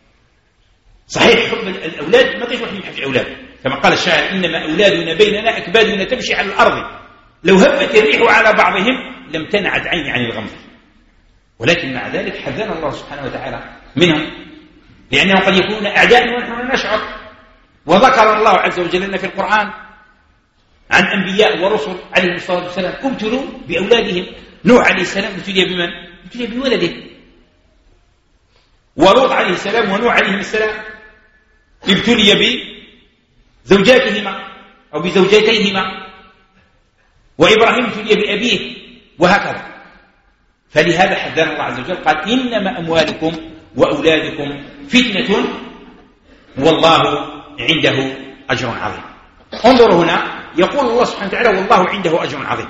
صحيح حب الأولاد ما تجوح من حب الأولاد، كما قال الشاعر إنما أولادنا بيننا أكبادنا تمشي على الأرض لو هبت الريح على بعضهم لم تنعد عيني عن الغمز. ولكن مع ذلك حذرنا الله سبحانه وتعالى منهم، لأنهم قد يكونون أعداء ونحن نشعر. وذكر الله عز وجل في القرآن عن أنبياء ورسل عليهم الصلاة والسلام ابتلوا بأولادهم. نوح عليه السلام ابتلي بمن؟ ابتلي بولده. ولوط عليه السلام ونوح عليهم السلام ابتلي بزوجاتهما أو بزوجاتيهما، وإبراهيم ابتلي بأبيه، وهكذا. فلهذا حذرنا الله عز وجل قال إنما أموالكم وأولادكم فتنة والله عنده أجر عظيم. انظروا هنا يقول الله سبحانه وتعالى والله عنده أجر عظيم،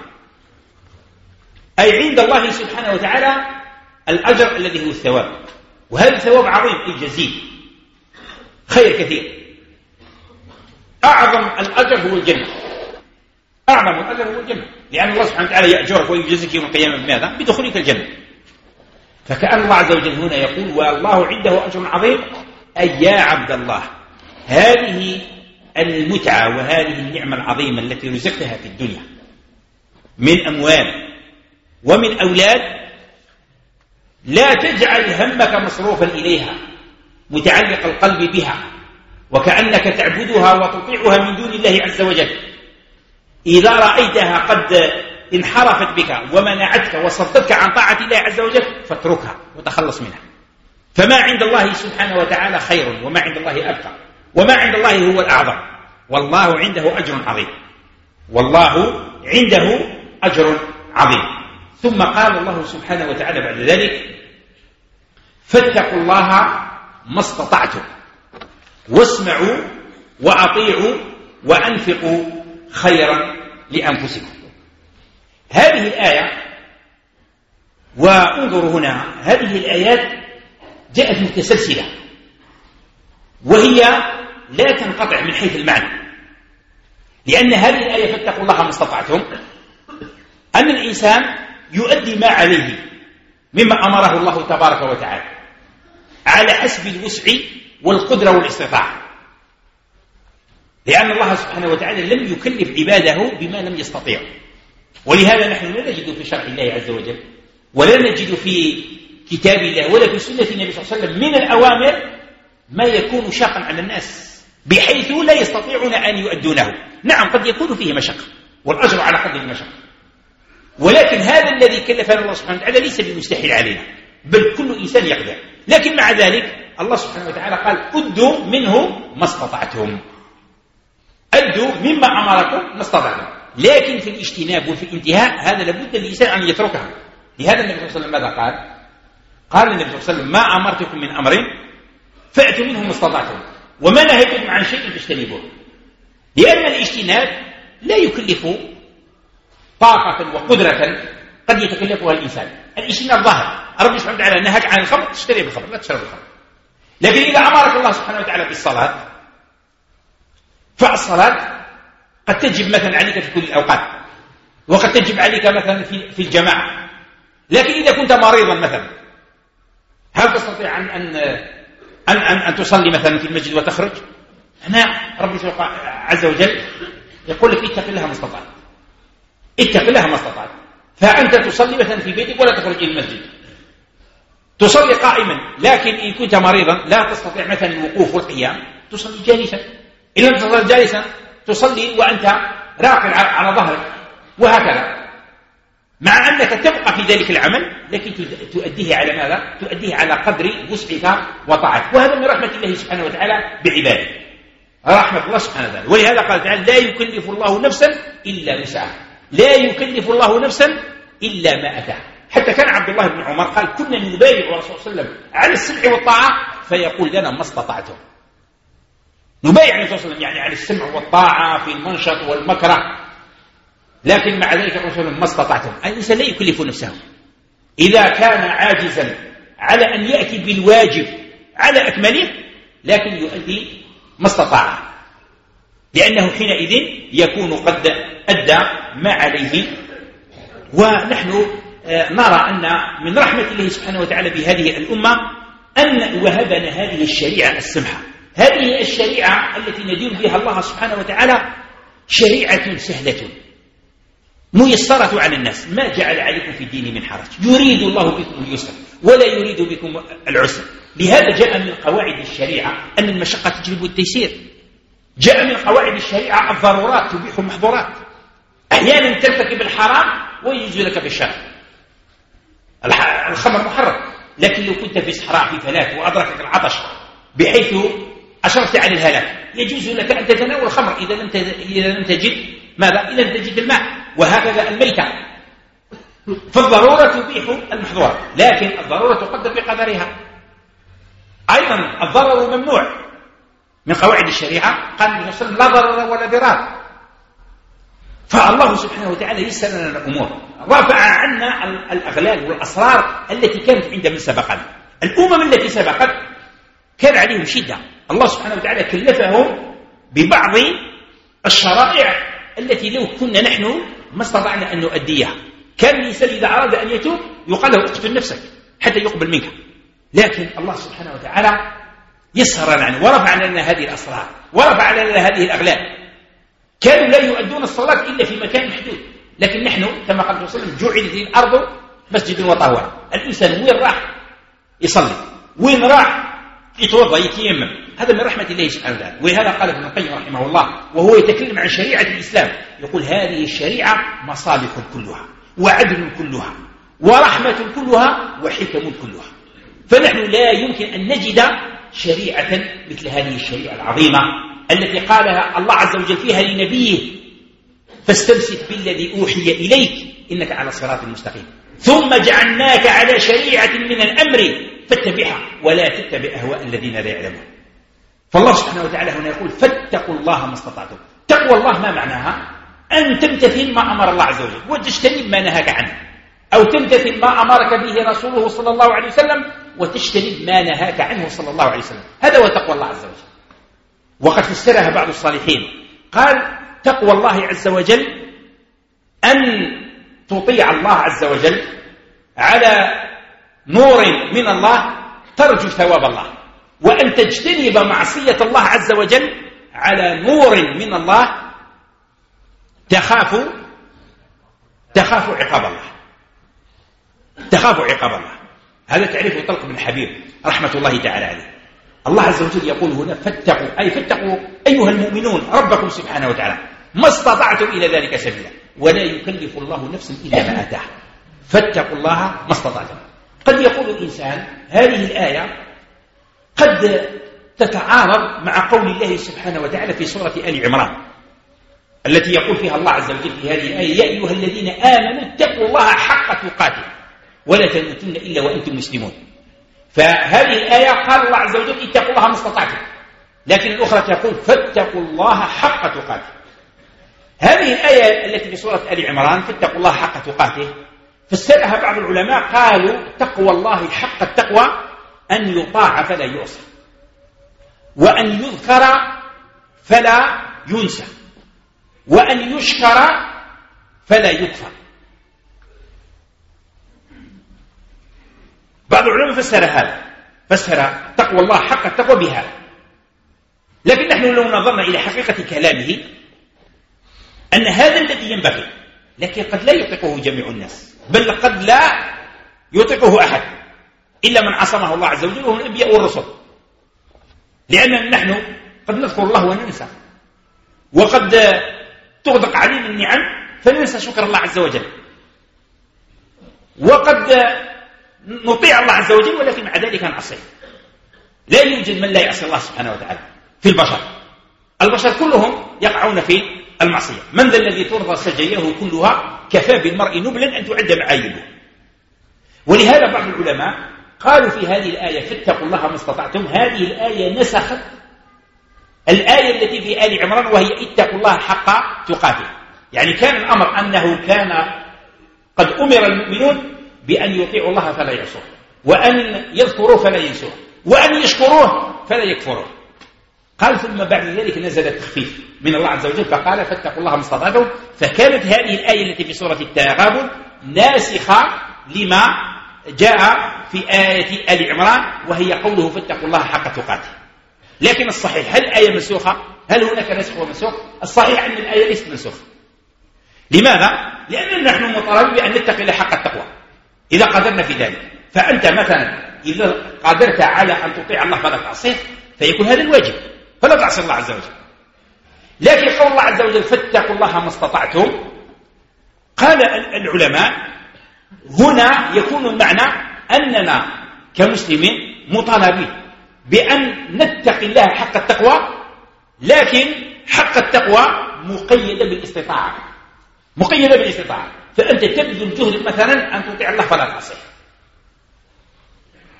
أي عند الله سبحانه وتعالى الأجر الذي هو الثواب، وهذا الثواب عظيم الجزيل، خير كثير. أعظم الأجر هو الجنة، أعظم الأجر هو الجنة، لأن الله سبحانه وتعالى يأجرك ويجزيك يوم القيامة بماذا؟ بدخولك الجنة. فكأن الله عز وجل هنا يقول والله عنده أجر عظيم، أي يا عبد الله هذه المتعة وهذه النعمة العظيمة التي رزقتها في الدنيا من أموال ومن أولاد لا تجعل همك مصروفا إليها متعلق القلب بها وكأنك تعبدها وتطيعها من دون الله عز وجل. إذا رأيتها قد انحرفت بك ومنعتك وصدتك عن طاعة الله عز وجل فاتركها وتخلص منها. فما عند الله سبحانه وتعالى خير، وما عند الله أبقى، وما عند الله هو الأعظم. والله عنده أجر عظيم، والله عنده أجر عظيم. ثم قال الله سبحانه وتعالى بعد ذلك فاتقوا الله ما استطعتم واسمعوا وأطيعوا وأنفقوا خيرا لأنفسكم. هذه الآية، وانظروا هنا هذه الآيات جاءت متسلسلة وهي لا تنقطع من حيث المعنى، لأن هذه الآية فاتقوا الله ما استطعتم أن الإنسان يؤدي ما عليه مما أمره الله تبارك وتعالى على حسب الوسع والقدرة والاستطاعة، لأن الله سبحانه وتعالى لم يكلف عباده بما لم يستطيعوا. ولهذا نحن لا نجد في شرع الله عز وجل ولا نجد في كتاب الله ولا في سنة النبي صلى الله عليه وسلم من الأوامر ما يكون شاقا على الناس بحيث لا يستطيعون أن يؤدونه. نعم قد يكون فيه مشقة والأجر على قدر المشقة، ولكن هذا الذي كلفنا الله سبحانه وتعالى ليس بمستحيل علينا، بل كل إنسان يقدر. لكن مع ذلك الله سبحانه وتعالى قال أدوا منه ما استطعتم، أدوا مما أمركم ما استطعتم. لكن في الاجتناب وفي الانتهاء هذا لابد الإنسان أن يتركها. لهذا النبي صلى الله عليه وسلم ماذا قال؟ قال النبي صلى الله عليه وسلم ما أمرتكم من أمر فأتوا منه ما استطعتم وما نهيتكم عن شيء فاجتنبوه. لأن الاجتناب لا يكلف طاقة وقدرة قد يتكلفها الإنسان. الاجتناب ظاهر، ربي سبحانه وتعالى نهاك عن الخمر تشتري بالخمر لا تشرب الخمر. لكن إذا أمرك الله سبحانه وتعالى بالصلاة فالصلاة قد تجب مثلا عليك في كل الأوقات وقد تجب عليك مثلا في, في الجماعة. لكن إذا كنت مريضا مثلا هل تستطيع أن, أن, أن, أن, أن تصلي مثلا في المسجد وتخرج؟ هنا ربي سبحانه عز وجل يقول لك اتق الله ما استطعت، اتق الله ما استطعت. فأنت تصلي مثلا في بيتك ولا تخرج إلى المسجد، تصلي قائما. لكن إن كنت مريضا لا تستطيع مثلا الوقوف والقيام تصلي جالسا، إن لم تصلي جالسا تصلي وأنت راقد على ظهرك، وهكذا. مع أنك تبقى في ذلك العمل لكن تؤديه على ماذا؟ تؤديه على قدر وسعك وطاعتك. وهذا من رحمة الله سبحانه وتعالى بعباده، رحمة الله سبحانه وتعالى. ولهذا قال تعالى لا يكلف الله نفسا إلا وسعها، لا يكلف الله نفسا إلا ما أتاها. حتى كان عبد الله بن عمر قال كنا نبايع الرسول صلى الله عليه وسلم على السمع والطاعة فيقول لنا ما استطعتم. نبايع الرسول صلى الله عليه وسلم يعني على السمع والطاعة في المنشط والمكره، لكن مع ذلك الرسول ما استطعتم. الإنسان لا يكلف نفسه إذا كان عاجزا على أن يأتي بالواجب على أكمله لكن يؤدي ما استطاع، لأنه حينئذ يكون قد أدى ما عليه. ونحن نرى أن من رحمة الله سبحانه وتعالى بهذه الأمة أن وهبنا هذه الشريعة السمحة، هذه الشريعة التي ندين بها الله سبحانه وتعالى شريعة سهلة ميسرة على الناس، ما جعل عليكم في الدين من حرج، يريد الله بكم اليسر ولا يريد بكم العسر. لهذا جاء من قواعد الشريعة أن المشقة تجلب التيسير، جاء من قواعد الشريعة الضرورات تبيح المحظورات. أحيانا ترتكب الحرام ويجوز لك بالشرع، الخمر محرم، لكن لو كنت في صحراء في فلاة وأدركك العطش بحيث أشرت على الهلاك يجوز لك أن تتناول الخمر إذا لم إذا لم تجد ماذا؟ إذا لم تجد الماء. وهكذا الميتة، فالضرورة تبيح المحظورات، لكن الضرورة تقدر بقدرها. أيضا الضرر ممنوع، من قواعد الشريعة قال النبي صلى الله عليه وسلم لا ضرر ولا ضرار. فالله سبحانه وتعالى يسر لنا الأمور، رفع عنا الأغلال والأسرار التي كانت عند من سبقنا. الأمم التي سبقت كان عليهم شدة، الله سبحانه وتعالى كلفهم ببعض الشرائع التي لو كنا نحن ما استطعنا أن نؤديها. كان الإنسان إذا أراد أن يتوب يقال له اقتل نفسك حتى يقبل منك، لكن الله سبحانه وتعالى يسر لنا ورفع لنا هذه الأسرار ورفع لنا هذه الأغلال. كانوا لا يؤدون الصلاة إلا في مكان محدود، لكن نحن كما قال الرسول صلى الله عليه وسلم جعلت الأرض مسجدا وطهورا. الإنسان وين راح يصلي، وين راح يتوضا يتيمم، هذا من رحمة الله سبحانه وتعالى. ولهذا قال ابن القيم رحمه الله وهو يتكلم عن شريعة الإسلام يقول هذه الشريعة مصالح كلها وعدل كلها ورحمة كلها وحكم كلها. فنحن لا يمكن أن نجد شريعة مثل هذه الشريعة العظيمة التي قالها الله عز وجل فيها لنبيه فاستمسك بالذي أوحي إليك إنك على صراط مستقيم ثم جعلناك على شريعة من الأمر فاتبعها ولا تتبع أهواء الذين لا يعلمون. فالله سبحانه وتعالى هنا يقول فاتقوا الله ما استطعتم. تقوى الله ما معناها؟ أن تمتثل ما أمر الله عز وجل وتجتنب ما نهاك عنه، أو تمتثل ما أمرك به رسوله صلى الله عليه وسلم وتجتنب ما نهاك عنه صلى الله عليه وسلم. هذا هو تقوى الله عز وجل. وقد فسرها بعض الصالحين قال تقوى الله عز وجل أن تطيع الله عز وجل على نور من الله ترجو ثواب الله، وأن تجتنب معصية الله عز وجل على نور من الله تخاف تخاف عقاب الله تخاف عقاب الله. هذا تعريفه طلق بن حبيب رحمة الله تعالى عليه. الله عز وجل يقول هنا فاتقوا، أي فاتقوا أيها المؤمنون ربكم سبحانه وتعالى ما استطعتم إلى ذلك سبيلا ولا يكلف الله نفسا إلا ما آتاها فاتقوا الله ما استطعتم. قد يقول الإنسان هذه الآية قد تتعارض مع قول الله سبحانه وتعالى في سورة آل عمران التي يقول فيها الله عز وجل في هذه الآية يا أيها الذين آمنوا اتقوا الله حق تقاته ولا تموتن إلا وأنتم مسلمون. فهذه الآية قال الله عز وجل اتقوا الله ما استطعتم، لكن الأخرى تقول فاتقوا الله حق تقاته. هذه الآية التي في سورة آل عمران فاتقوا الله حق تقاته فسرها بعض العلماء قالوا تقوى الله حق التقوى أن يطاع فلا يعصى، وأن يذكر فلا ينسى، وأن يشكر فلا يكفر. بعض العلماء فسر هذا، فسر تقوى الله حق التقوى بهذا. لكن نحن لو نظرنا إلى حقيقة كلامه أن هذا الذي ينبغي، لكن قد لا يطيقه جميع الناس، بل قد لا يطيقه أحد إلا من عصمه الله عز وجل وهم الأنبياء والرسل. لأننا نحن قد نذكر الله وننسى، وقد تغدق علينا النعم فننسى شكر الله عز وجل، وقد نطيع الله عز وجل ولكن مع ذلك نعصيه. لا يوجد من لا يعصي الله سبحانه وتعالى في البشر، البشر كلهم يقعون في المعصية. من ذا الذي ترضى سجاياه كلها كفى بالمرء نبلا أن تعد معايبه. ولهذا بعض العلماء قالوا في هذه الآية فاتقوا الله ما استطعتم، هذه الآية نسخت الآية التي في آل عمران وهي اتقوا الله حق تقاته. يعني كان الأمر أنه كان قد أمر المؤمنون بأن يطيعوا الله فلا يعصوه، وأن يذكروه فلا ينسوه، وأن يشكروه فلا يكفروه. قال ثم بعد ذلك نزل التخفيف من الله عز وجل فقال فاتقوا الله ما استطعتم. فكانت هذه الآية التي في سورة التغابن ناسخة لما جاء في آية آل عمران وهي قوله فاتقوا الله حق تقاته. لكن الصحيح هل الآية منسوخة؟ هل هناك نسخ ومنسوخ؟ الصحيح أن الآية ليست منسوخة. لماذا؟ لأننا نحن مطالبين بأن نتقي الله حق التقوى إذا قدرنا في ذلك. فأنت مثلا إذا قدرت على أن تطيع الله فلا تعصيه فيكون هذا الواجب، فلا تعصي الله عز وجل. لكن قول الله عز وجل فاتقوا الله ما استطعتم، قال العلماء هنا يكون المعنى أننا كمسلمين مطالبين بأن نتقي الله حق التقوى، لكن حق التقوى مقيدة بالاستطاعة، مقيدة بالاستطاعة. فأنت تبذل جهد مثلا أن تطيع الله فلا تعصيه،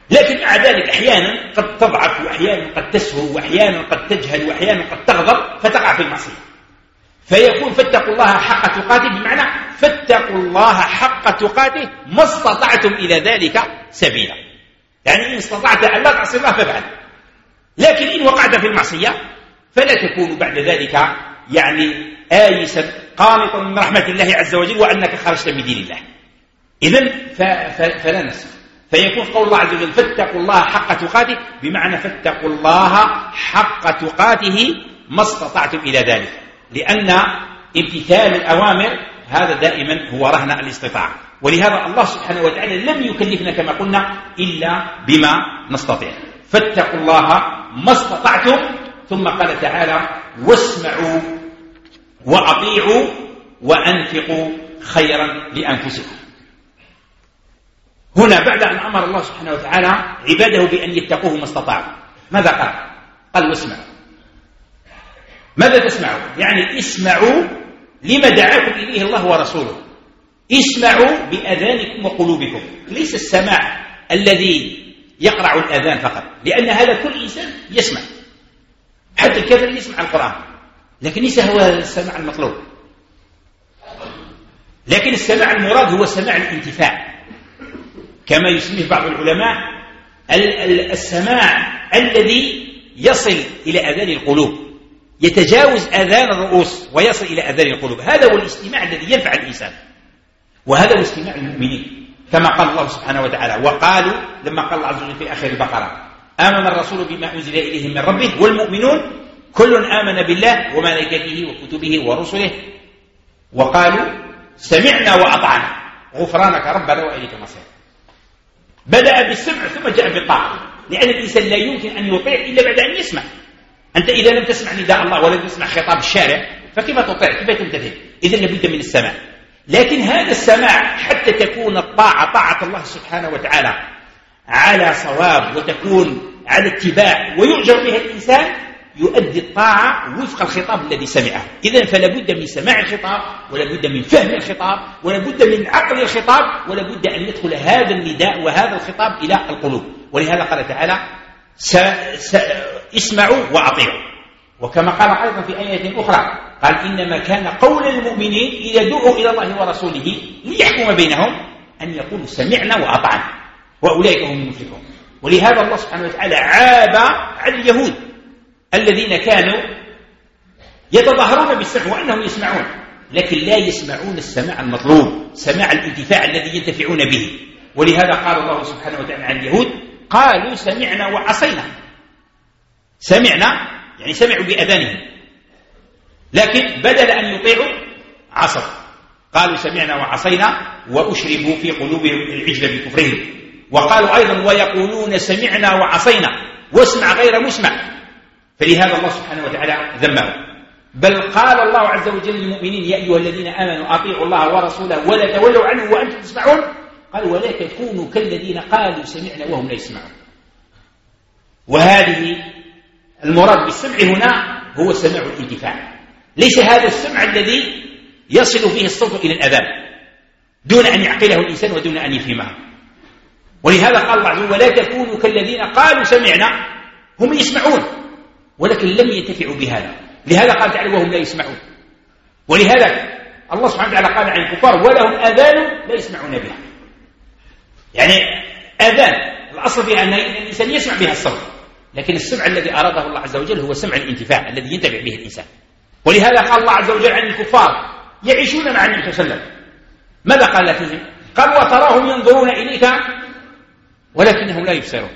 لكن مع ذلك أحيانا قد تضعف، وأحيانا قد تسهو، وأحيانا قد تجهل، وأحيانا قد تغضب فتقع في المعصية. فيكون فاتقوا الله حق تقاته بمعنى فاتقوا الله حق تقاته ما استطعتم إلى ذلك سبيلا. يعني إن استطعت أن لا تعصي الله فافعل، لكن إن وقعت في المعصية فلا تكون بعد ذلك يعني آيسا قانطا من رحمة الله عز وجل وأنك خرجت من دين الله. إذن فلا نسخ، فيكون قول الله عز وجل فاتقوا الله حق تقاته بمعنى فاتقوا الله حق تقاته ما استطعتم إلى ذلك، لأن امتثال الأوامر هذا دائما هو رهن الاستطاعة. ولهذا الله سبحانه وتعالى لم يكلفنا كما قلنا إلا بما نستطيع. فاتقوا الله ما استطعتم، ثم قال تعالى واسمعوا وأطيعوا وأنفقوا خيرا لأنفسكم. هنا بعد أن أمر الله سبحانه وتعالى عباده بأن يتقوه ما استطاعوا ماذا قال؟ قال واسمعوا. ماذا تسمعوا؟ يعني اسمعوا لما دعاكم إليه الله ورسوله، اسمعوا بأذانكم وقلوبكم، ليس السماع الذي يقرع الأذان فقط، لأن هذا كل إنسان يسمع، حتى الكافر يسمع القرآن، لكن ليس هو السماع المطلوب. لكن السماع المراد هو سماع الانتفاع، كما يسميه بعض العلماء السماع الذي يصل إلى أذان القلوب، يتجاوز أذان الرؤوس ويصل إلى أذان القلوب. هذا هو الاستماع الذي ينفع الإنسان، وهذا هو استماع المؤمنين، كما قال الله سبحانه وتعالى وقالوا لما قال الله عز وجل في آخر البقرة آمن الرسول بما أنزل إليه من ربه والمؤمنون كل آمن بالله وملائكته وكتبه ورسله وقالوا سمعنا وأطعنا غفرانك ربنا وإليك المصير. بدأ بالسمع ثم جاء بالطاعة، لأن الإنسان لا يمكن أن يطيع إلا بعد أن يسمع. أنت إذا لم تسمع نداء الله ولم تسمع خطاب الشارع فكيف تطيع؟ كيف تمتثل؟ إذن لابد من السماع. لكن هذا السماع حتى تكون الطاعة طاعة الله سبحانه وتعالى على صواب وتكون على اتباع ويعجب بها الإنسان، يؤدي الطاعة وفق الخطاب الذي سمعه. إذن فلا بد من سماع الخطاب، ولا بد من فهم الخطاب، ولا بد من عقل الخطاب، ولا بد أن يدخل هذا النداء وهذا الخطاب إلى القلوب. ولهذا قال تعالى س... س... اسمعوا وأطيعوا. وكما قال أيضا في آية أخرى قال إنما كان قول المؤمنين إذا دعوا إلى الله ورسوله ليحكم بينهم أن يقولوا سمعنا وأطعنا وأولئك هم المفلحون. ولهذا الله سبحانه وتعالى عاب على اليهود الذين كانوا يتظاهرون بالسمع وأنهم يسمعون، لكن لا يسمعون السماع المطلوب، سماع الانتفاع الذي ينتفعون به. ولهذا قال الله سبحانه وتعالى عن اليهود قالوا سمعنا وعصينا. سمعنا يعني سمعوا بأذانهم، لكن بدل أن يطيعوا عصوا. قالوا سمعنا وعصينا وأشربوا في قلوبهم العجل بكفرهم. وقالوا أيضا ويقولون سمعنا وعصينا واسمع غير مسمع. فلهذا الله سبحانه وتعالى ذمه. بل قال الله عز وجل للمؤمنين يا أيها الذين آمنوا أطيعوا الله ورسوله ولا تولوا عنه وأنتم تسمعون. قال ولا تكونوا كالذين قالوا سمعنا وهم لا يسمعون. وهذه المراد بالسمع هنا هو سماع الانتفاع، ليس هذا السمع الذي يصل فيه الصوت إلى الأذان دون أن يعقله الإنسان ودون أن يفهمه. ولهذا قال الله عز وجل ولا تكونوا كالذين قالوا سمعنا، هم يسمعون ولكن لم ينتفعوا بهذا. لهذا قال تعالى وهم لا يسمعون. ولهذا الله سبحانه وتعالى قال عن الكفار ولهم آذان لا يسمعون بها. يعني آذان الأصل فيها أن الإنسان يسمع بها الصوت، لكن السمع الذي أراده الله عز وجل هو سمع الانتفاع الذي ينتفع به الإنسان. ولهذا قال الله عز وجل عن الكفار يعيشون مع النبي صلى الله عليه وسلم ماذا قال فيهم؟ قال وتراهم ينظرون إليك ولكنهم لا يبصرون.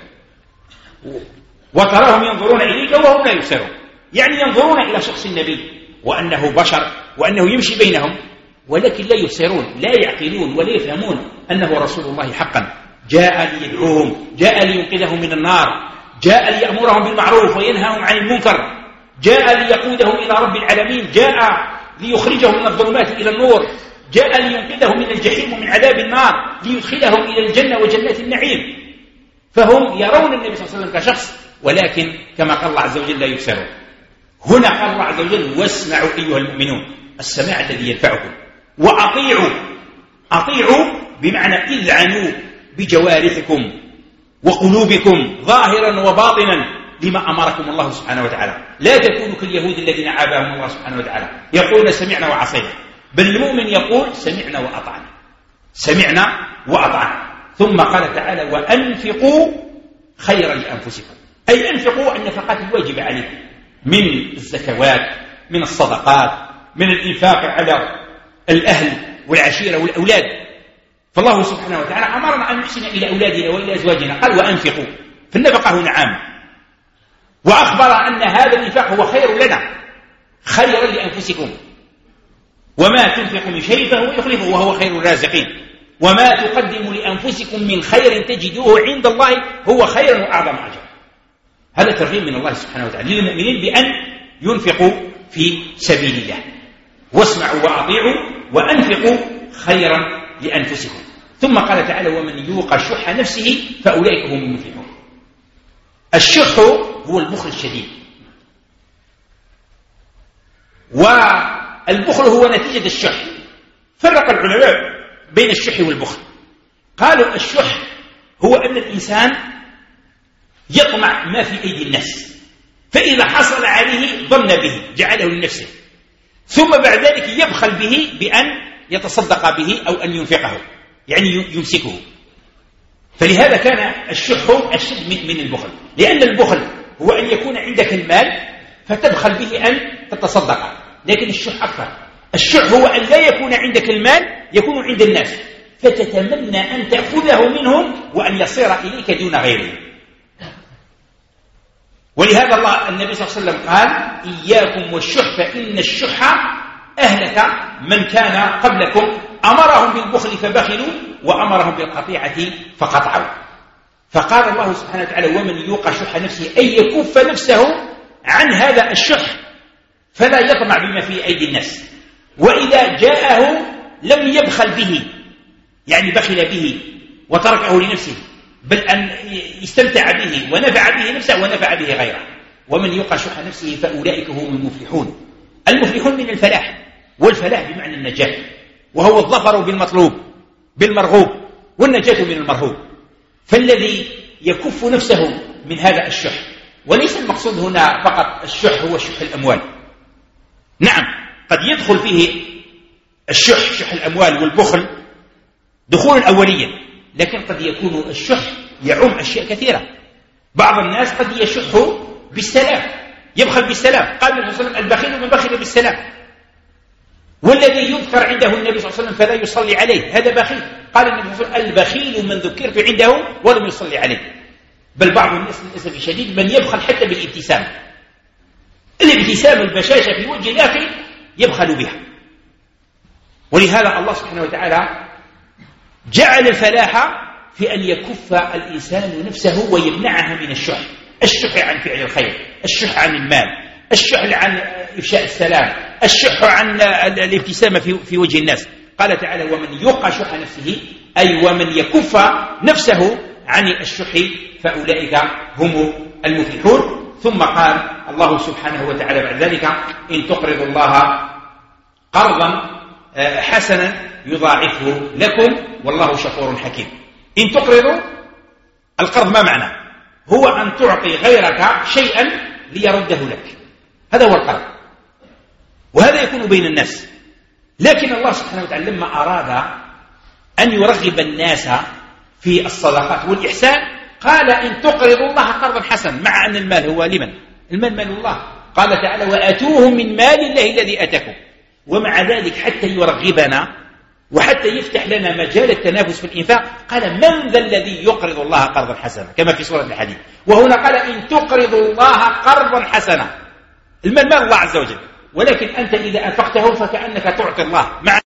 وتراهم ينظرون إليك وهم لا يبصرون، يعني ينظرون إلى شخص النبي وأنه بشر وأنه يمشي بينهم، ولكن لا يبصرون، لا يعقلون ولا يفهمون أنه رسول الله حقا جاء ليدعوهم، جاء لينقذهم من النار، جاء ليأمرهم بالمعروف وينهاهم عن المنكر، جاء ليقودهم إلى رب العالمين، جاء ليخرجهم من الظلمات إلى النور، جاء لينقذهم من الجحيم ومن عذاب النار، ليدخلهم إلى الجنة وجنات النعيم. فهم يرون النبي صلى الله عليه وسلم كشخص، ولكن كما قال الله عز وجل لا يبصرون. هنا قال الله عز وجل واسمعوا أيها المؤمنون، السماع الذي ينفعكم، وأطيعوا. أطيعوا بمعنى اذعنوا بجوارحكم وقلوبكم ظاهرا وباطنا لما أمركم الله سبحانه وتعالى. لا تكونوا كاليهود الذين عابهم الله سبحانه وتعالى يقولون سمعنا وعصينا، بل المؤمن يقول سمعنا وأطعنا، سمعنا وأطعنا. ثم قال تعالى وأنفقوا خيرا لأنفسكم، أي أنفقوا النفقات الواجبة عليكم من الزكوات، من الصدقات، من الإنفاق على الأهل والعشيرة والأولاد. فالله سبحانه وتعالى أمرنا أن نحسن إلى أولادنا وإلى أزواجنا، قال وأنفقوا، فالنفقة هنا عامة، وأخبر أن هذا الإنفاق هو خير لنا، خيرا لأنفسكم، وما تنفق من شيء فهو يخلفه وهو خير الرازقين، وما تقدموا لأنفسكم من خير تجدوه عند الله هو خير وأعظم أجر. هذا ترغيب من الله سبحانه وتعالى للمؤمنين بأن ينفقوا في سبيل الله. واسمعوا وأطيعوا وأنفقوا خيرا لأنفسكم. ثم قال تعالى ومن يوق شح نفسه فأولئك هم المفلحون. الشح هو البخل الشديد، والبخل هو نتيجة الشح. فرق العلماء بين الشح والبخل، قالوا الشح هو أن الإنسان يطمع ما في أيدي الناس، فإذا حصل عليه ضمن به جعله لنفسه، ثم بعد ذلك يبخل به بأن يتصدق به أو أن ينفقه، يعني يمسكه. فلهذا كان الشح أشد من البخل، لأن البخل هو أن يكون عندك المال فتبخل به أن تتصدق، لكن الشح أكثر. الشح هو أن لا يكون عندك المال، يكون عند الناس فتتمنى أن تأخذه منهم وأن يصير إليك دون غيره. ولهذا الله النبي صلى الله عليه وسلم قال إياكم والشح فإن الشح أهلك من كان قبلكم، أمرهم بالبخل فبخلوا وأمرهم بالقطيعة فقطعوا. فقال الله سبحانه وتعالى ومن يوق شح نفسه أي يكف نفسه عن هذا الشح فلا يطمع بما في أيدي الناس، وإذا جاءه لم يبخل به، يعني بخل به وتركه لنفسه، بل أن يستمتع به ونفع به نفسه ونفع به غيره. ومن يوق شح نفسه فأولئك هم المفلحون. المفلحون من الفلاح، والفلاح بمعنى النجاة، وهو الظفر بالمطلوب بالمرغوب والنجاة من المرهوب. فالذي يكف نفسه من هذا الشح، وليس المقصود هنا فقط الشح هو شح الأموال، نعم قد يدخل فيه الشح شح الأموال والبخل دخول أوليا، لكن قد يكون الشح يعم أشياء كثيرة. بعض الناس قد يشح بالسلام، يبخل بالسلام، قال النبي صلى الله عليه وسلم البخيل من بخل بالسلام. والذي يذكر عنده النبي صلى الله عليه وسلم فلا يصلي عليه هذا بخيل، قال النبي صلى الله عليه وسلم البخيل من ذكرت عنده ولم يصلي عليه. بل بعض الناس للأسف الشديد من يبخل حتى بالابتسام، الابتسام البشاشة في وجه الآخر يبخل بها. ولهذا الله سبحانه وتعالى جعل الفلاح في أن يكف الإنسان نفسه ويمنعها من الشح، الشح عن فعل الخير، الشح عن المال، الشح عن إفشاء السلام، الشح عن الابتسامة في وجه الناس. قال تعالى ومن يوق شح نفسه أي ومن يكف نفسه عن الشح فأولئك هم المفلحون. ثم قال الله سبحانه وتعالى بعد ذلك إن تقرضوا الله قرضا حسنا يضاعفه لكم والله شكور حكيم. إن تقرضوا القرض ما معنى؟ هو أن تعطي غيرك شيئا ليرده لك، هذا هو القرض، وهذا يكون بين الناس. لكن الله سبحانه وتعالى لما أراد أن يرغب الناس في الصدقات والإحسان قال إن تقرضوا الله قرضا حسنا، مع أن المال هو لمن؟ المال مال الله، قال تعالى وآتوهم من مال الله الذي آتاكم. ومع ذلك حتى يرغبنا وحتى يفتح لنا مجال التنافس في الإنفاق قال من ذا الذي يقرض الله قرضا حسنا كما في سورة الحديد. وهنا قال إن تقرضوا الله قرضا حسنا، المال مال الله عز وجل، ولكن أنت إذا أنفقته فكأنك تعطي الله مع